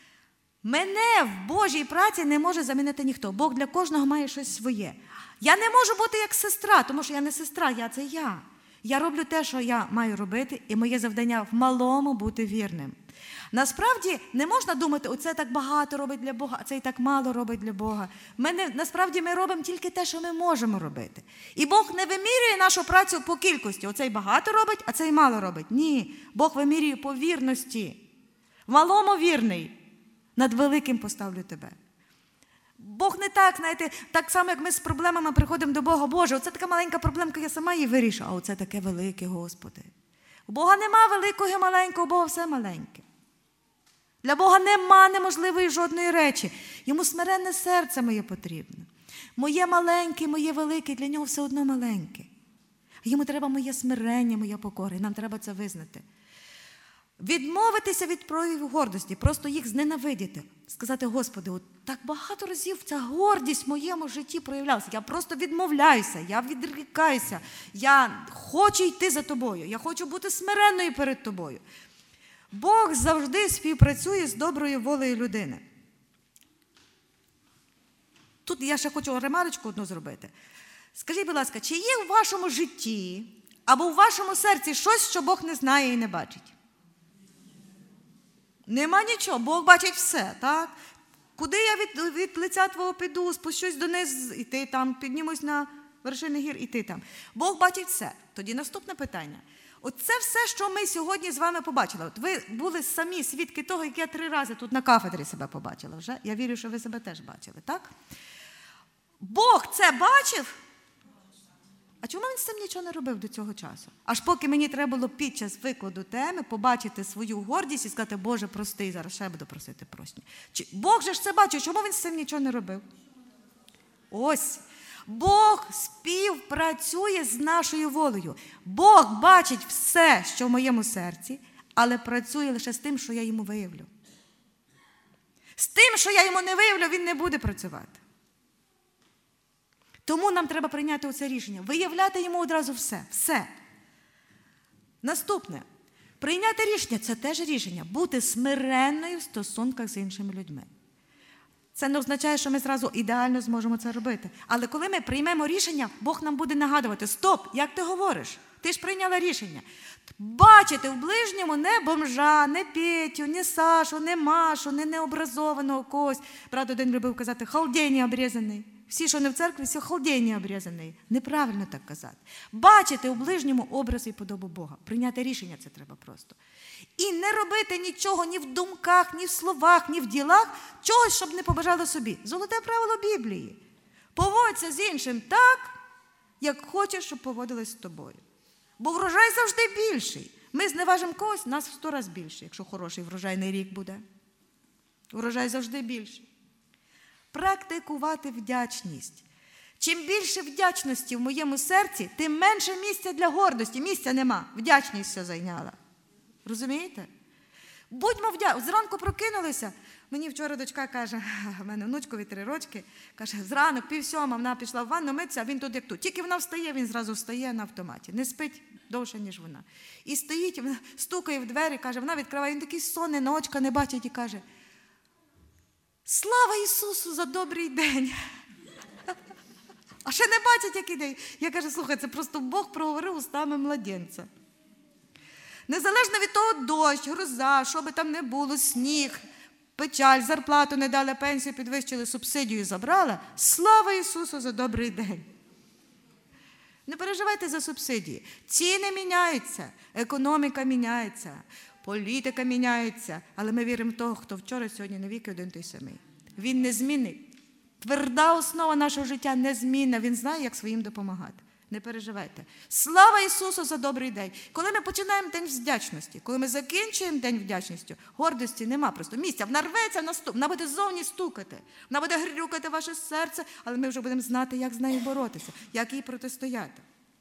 мене в Божій праці не може замінити ніхто. Бог для кожного має щось своє. Я не можу бути як сестра, тому що я не сестра, це я. Я роблю те, що я маю робити, і моє завдання в малому бути вірним. Насправді не можна думати, оце так багато робить для Бога, а це і так мало робить для Бога. Насправді ми робимо тільки те, що ми можемо робити. І Бог не вимірює нашу працю по кількості. Оцей багато робить, а цей мало робить. Ні, Бог вимірює по вірності. В малому вірний, над великим поставлю тебе. Бог не так, знаєте, так само, як ми з проблемами приходимо до Бога. Боже, оце така маленька проблемка, я сама її вирішу, а оце таке велике, Господи. У Бога нема великого і маленького, у Бога все маленьке. Для Бога нема неможливої жодної речі. Йому смиренне серце моє потрібне. Моє маленьке, моє велике, для нього все одно маленьке. Йому треба моє смирення, моя покора, і нам треба це визнати. Відмовитися від проявів гордості, просто їх зненавидіти. Сказати, Господи, от так багато разів ця гордість в моєму житті проявлялася. Я просто відмовляюся, я відрікаюся. Я хочу йти за Тобою, я хочу бути смиренною перед Тобою. Бог завжди співпрацює з доброю волею людини. Тут я ще хочу ремарочку одну зробити. Скажіть, будь ласка, чи є в вашому житті або в вашому серці щось, що Бог не знає і не бачить? Нема нічого, Бог бачить все, так? Куди я від лиця твого піду, спущусь дониз, і ти там, піднімусь на вершини гір, і ти там. Бог бачить все. Тоді наступне питання. Оце все, що ми сьогодні з вами побачили. От ви були самі свідки того, як я 3 рази тут на кафедрі себе побачила вже. Я вірю, що ви себе теж бачили, так? Бог це бачив? А чому він з цим нічого не робив до цього часу? Аж поки мені треба було під час викладу теми побачити свою гордість і сказати, Боже, прости, зараз ще буду просити прощення. Бог же ж це бачив, чому він з цим нічого не робив? Ось. Бог співпрацює з нашою волею. Бог бачить все, що в моєму серці, але працює лише з тим, що я йому виявлю. З тим, що я йому не виявлю, він не буде працювати. Тому нам треба прийняти оце рішення. Виявляти йому одразу все. Все. Наступне. Прийняти рішення – це теж рішення. Бути смиренною в стосунках з іншими людьми. Це не означає, що ми зразу ідеально зможемо це робити. Але коли ми приймемо рішення, Бог нам буде нагадувати: стоп, як ти говориш? Ти ж прийняла рішення. Бачити в ближньому не бомжа, не Петю, не Сашу, не Машу, не необразованого когось. Брат один любив казати: халдейний обрізаний. Всі, що не в церкві, всі халдейний обрізаний. Неправильно так казати. Бачити у ближньому образ і подобу Бога. Прийняти рішення це треба просто. І не робити нічого ні в думках, ні в словах, ні в ділах, чогось, щоб не побажали собі. Золоте правило Біблії. Поводься з іншим так, як хочеш, щоб поводились з тобою. Бо врожай завжди більший. Ми зневажимо когось, нас в 100 разів більше, якщо хороший врожайний рік буде. Врожай завжди більший. Практикувати вдячність. Чим більше вдячності в моєму серці, тим менше місця для гордості. Місця нема. Вдячність все зайняла. Розумієте? Будьмо вдячні. Зранку прокинулися. Мені вчора дочка каже, в мене внучкові 3 рочки, каже, зранок 6:30 вона пішла в ванну митися, а він тут як тут. Тільки вона встає, він зразу встає на автоматі. Не спить довше, ніж вона. І стоїть, вона стукає в двері, каже, вона відкриває, він такий сонний, на очка не бачить і каже: слава Ісусу за добрий день. А ще не бачить, який день. Я кажу: слухай, це просто Бог проговорив устами младенця. Незалежно від того, дощ, гроза, що би там не було, сніг, печаль, зарплату не дали, пенсію підвищили, субсидію забрали. Слава Ісусу за добрий день. Не переживайте за субсидії. Ціни міняються, економіка міняється, політика міняється, але ми віримо в того, хто вчора, сьогодні, навіки один той самий. Він незмінний. Тверда основа нашого життя незмінна. Він знає, як своїм допомагати. Не переживайте. Слава Ісусу за добрий день. Коли ми починаємо день вдячності, коли ми закінчуємо день вдячністю, гордості нема просто місця. Вона рветься, вона буде ззовні стукати, вона буде грюкати ваше серце, але ми вже будемо знати, як з нею боротися, як їй протистояти.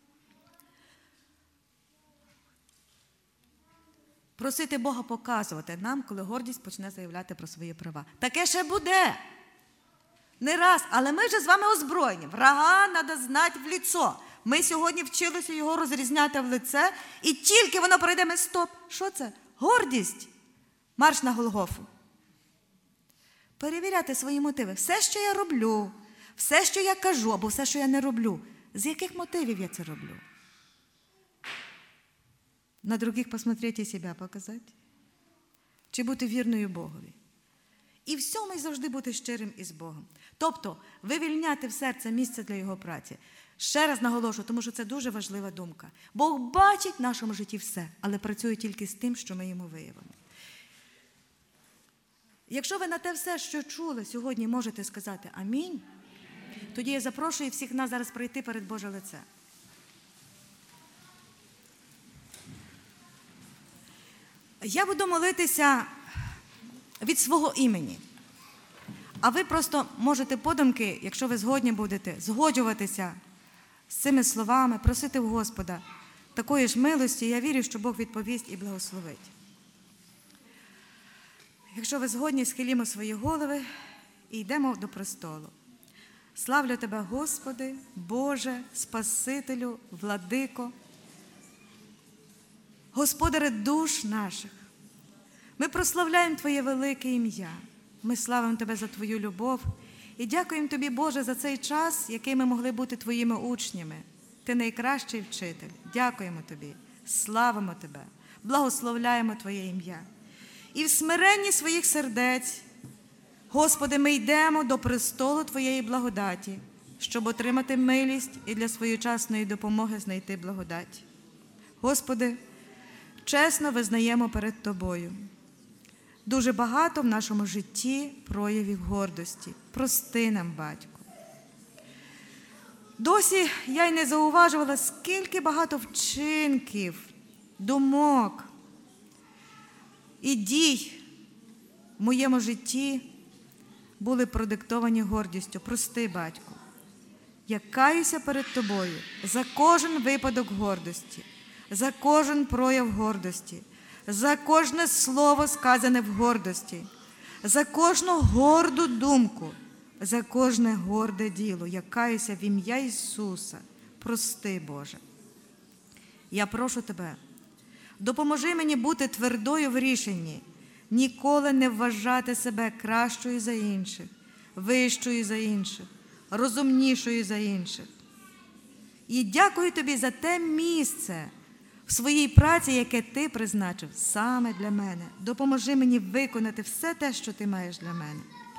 Просити Бога показувати нам, коли гордість почне заявляти про свої права. Таке ще буде. Не раз, але ми вже з вами озброєні. Врага треба знати в лицо. Ми сьогодні вчилися його розрізняти в лице, і тільки воно пройде, ми стоп. Що це? Гордість. Марш на Голгофу. Перевіряти свої мотиви. Все, що я роблю, все, що я кажу, або все, що я не роблю. З яких мотивів я це роблю? На других посмотреть і себе показати? Чи бути вірною Богові? І всьому й завжди бути щирим із Богом. Тобто, вивільняти в серце місце для Його праці. Ще раз наголошую, тому що це дуже важлива думка. Бог бачить в нашому житті все, але працює тільки з тим, що ми йому виявимо. Якщо ви на те все, що чули сьогодні, можете сказати амінь, тоді я запрошую всіх нас зараз прийти перед Боже лице. Я буду молитися від свого імені. А ви просто можете подумки, якщо ви згодні будете, згоджуватися з цими словами, просити в Господа такої ж милості. Я вірю, що Бог відповість і благословить. Якщо ви згодні, схилімо свої голови і йдемо до престолу. Славлю Тебе, Господи, Боже, Спасителю, Владико, Господаре душ наших. Ми прославляємо Твоє велике ім'я. Ми славимо Тебе за Твою любов І дякуємо тобі, Боже, за цей час, який ми могли бути твоїми учнями. Ти найкращий вчитель. Дякуємо тобі, славимо тебе, благословляємо твоє ім'я. І в смиренні своїх сердець, Господи, ми йдемо до престолу твоєї благодаті, щоб отримати милість і для своєчасної допомоги знайти благодать. Господи, чесно визнаємо перед тобою. Дуже багато в нашому житті проявів гордості. Прости нам, Батько. Досі я й не зауважувала, скільки багато вчинків, думок і дій в моєму житті були продиктовані гордістю. Прости, Батько. Я каюся перед тобою за кожен випадок гордості, за кожен прояв гордості, за кожне слово, сказане в гордості, за кожну горду думку, за кожне горде діло. Я каюся в ім'я Ісуса. Прости, Боже. Я прошу Тебе, допоможи мені бути твердою в рішенні, ніколи не вважати себе кращою за інших, вищою за інших, розумнішою за інших. І дякую Тобі за те місце в своїй праці, яке Ти призначив саме для мене. Допоможи мені виконати все те, що Ти маєш для мене.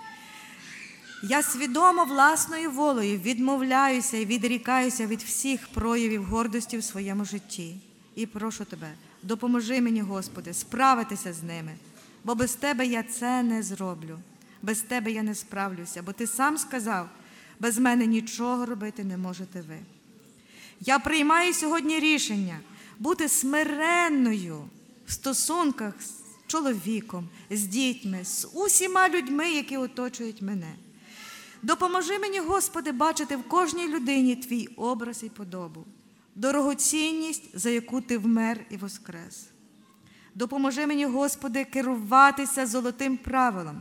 Я свідомо власною волею відмовляюся і відрікаюся від всіх проявів гордості в своєму житті. І прошу Тебе, допоможи мені, Господи, справитися з ними, бо без Тебе я це не зроблю, без Тебе я не справлюся, бо Ти сам сказав, без мене нічого робити не можете ви. Я приймаю сьогодні рішення бути смиренною в стосунках з чоловіком, з дітьми, з усіма людьми, які оточують мене. Допоможи мені, Господи, бачити в кожній людині Твій образ і подобу, дорогоцінність, за яку Ти вмер і воскрес. Допоможи мені, Господи, керуватися золотим правилом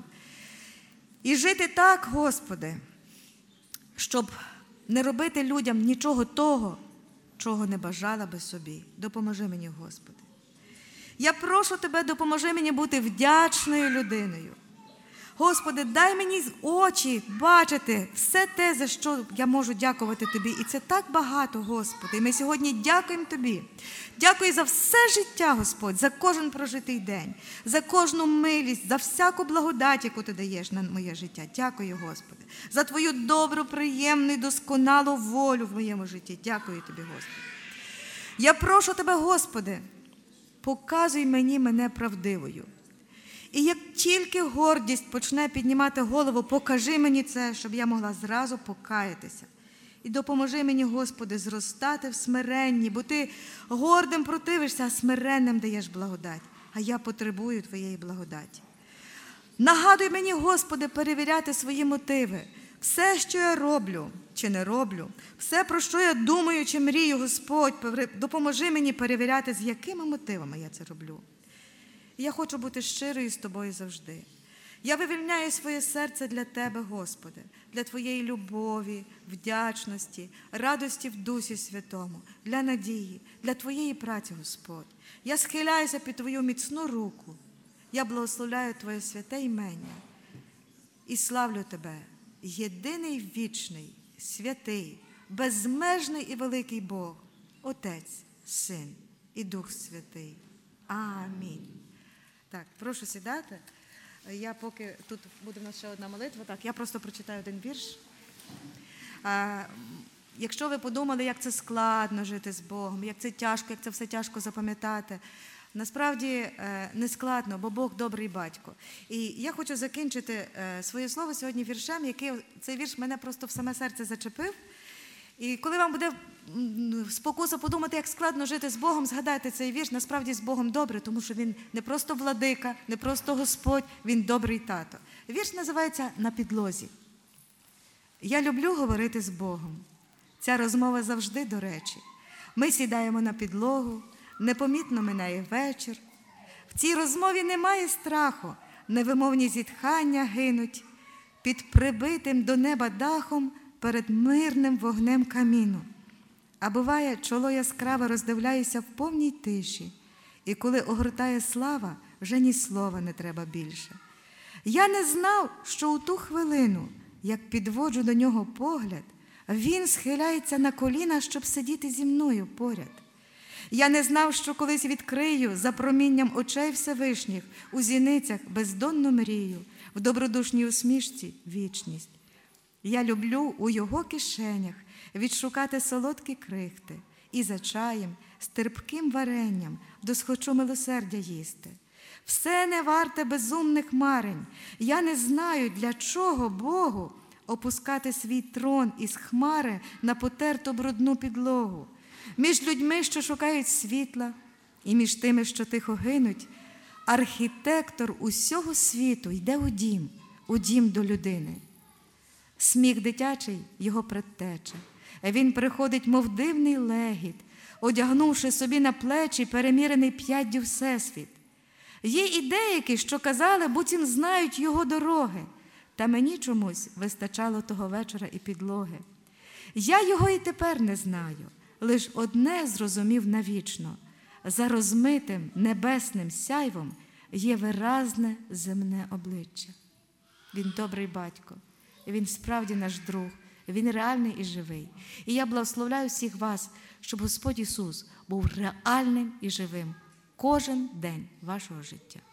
і жити так, Господи, щоб не робити людям нічого того, чого не бажала би собі. Допоможи мені, Господи. Я прошу Тебе, допоможи мені бути вдячною людиною. Господи, дай мені очі бачити все те, за що я можу дякувати Тобі. І це так багато, Господи. І ми сьогодні дякуємо Тобі. Дякую за все життя, Господь, за кожен прожитий день, за кожну милість, за всяку благодать, яку Ти даєш на моє життя. Дякую, Господи, за Твою добру, приємну і досконалу волю в моєму житті. Дякую Тобі, Господи. Я прошу Тебе, Господи, показуй мені мене правдивою. І як тільки гордість почне піднімати голову, покажи мені це, щоб я могла зразу покаятися. І допоможи мені, Господи, зростати в смиренні, бо Ти гордим противишся, а смиренним даєш благодать. А я потребую Твоєї благодаті. Нагадуй мені, Господи, перевіряти свої мотиви. Все, що я роблю чи не роблю, все, про що я думаю чи мрію, Господь, допоможи мені перевіряти, з якими мотивами я це роблю. Я хочу бути щирою з Тобою завжди. Я вивільняю своє серце для Тебе, Господи, для Твоєї любові, вдячності, радості в Дусі Святому, для надії, для Твоєї праці, Господь. Я схиляюся під Твою міцну руку. Я благословляю Твоє святе імення і славлю Тебе, єдиний вічний, святий, безмежний і великий Бог, Отець, Син і Дух Святий. Амінь. Так, прошу сідати. Я поки, тут буде в нас ще одна молитва, так, я просто прочитаю один вірш. Якщо ви подумали, як це складно жити з Богом, як це тяжко, як це все тяжко запам'ятати, насправді не складно, бо Бог добрий батько. І я хочу закінчити своє слово сьогодні віршем, який цей вірш мене просто в саме серце зачепив. І коли вам буде спокуса подумати, як складно жити з Богом, згадайте цей вірш. Насправді з Богом добре, тому що Він не просто владика, не просто Господь, Він добрий тато. Вірш називається «На підлозі». Я люблю говорити з Богом. Ця розмова завжди до речі. Ми сідаємо на підлогу, непомітно минає вечір. В цій розмові немає страху, невимовні зітхання гинуть. Під прибитим до неба дахом перед мирним вогнем каміну. А буває, чоло яскраве роздивляюся в повній тиші, і коли огортає слава, вже ні слова не треба більше. Я не знав, що у ту хвилину як підводжу до нього погляд, він схиляється на коліна, щоб сидіти зі мною поряд. Я не знав, що колись відкрию за промінням очей Всевишніх у зіницях бездонну мрію, в добродушній усмішці вічність. Я люблю у його кишенях відшукати солодкі крихти і за чаєм з терпким варенням досхочу милосердя їсти. Все не варте безумних марень. Я не знаю, для чого Богу опускати свій трон із хмари на потерту брудну підлогу. Між людьми, що шукають світла, і між тими, що тихо гинуть, архітектор усього світу йде у дім до людини. Сміх дитячий його предтеча. Він приходить, мов дивний легіт, одягнувши собі на плечі перемірений п'яддю всесвіт. Є і деякі, що казали, буцім знають його дороги, та мені чомусь вистачало того вечора і підлоги. Я його і тепер не знаю, лиш одне зрозумів навічно: за розмитим небесним сяйвом є виразне земне обличчя. Він добрий батько, він справді наш друг, він реальний і живий. І я благословляю всіх вас, щоб Господь Ісус був реальним і живим кожен день вашого життя.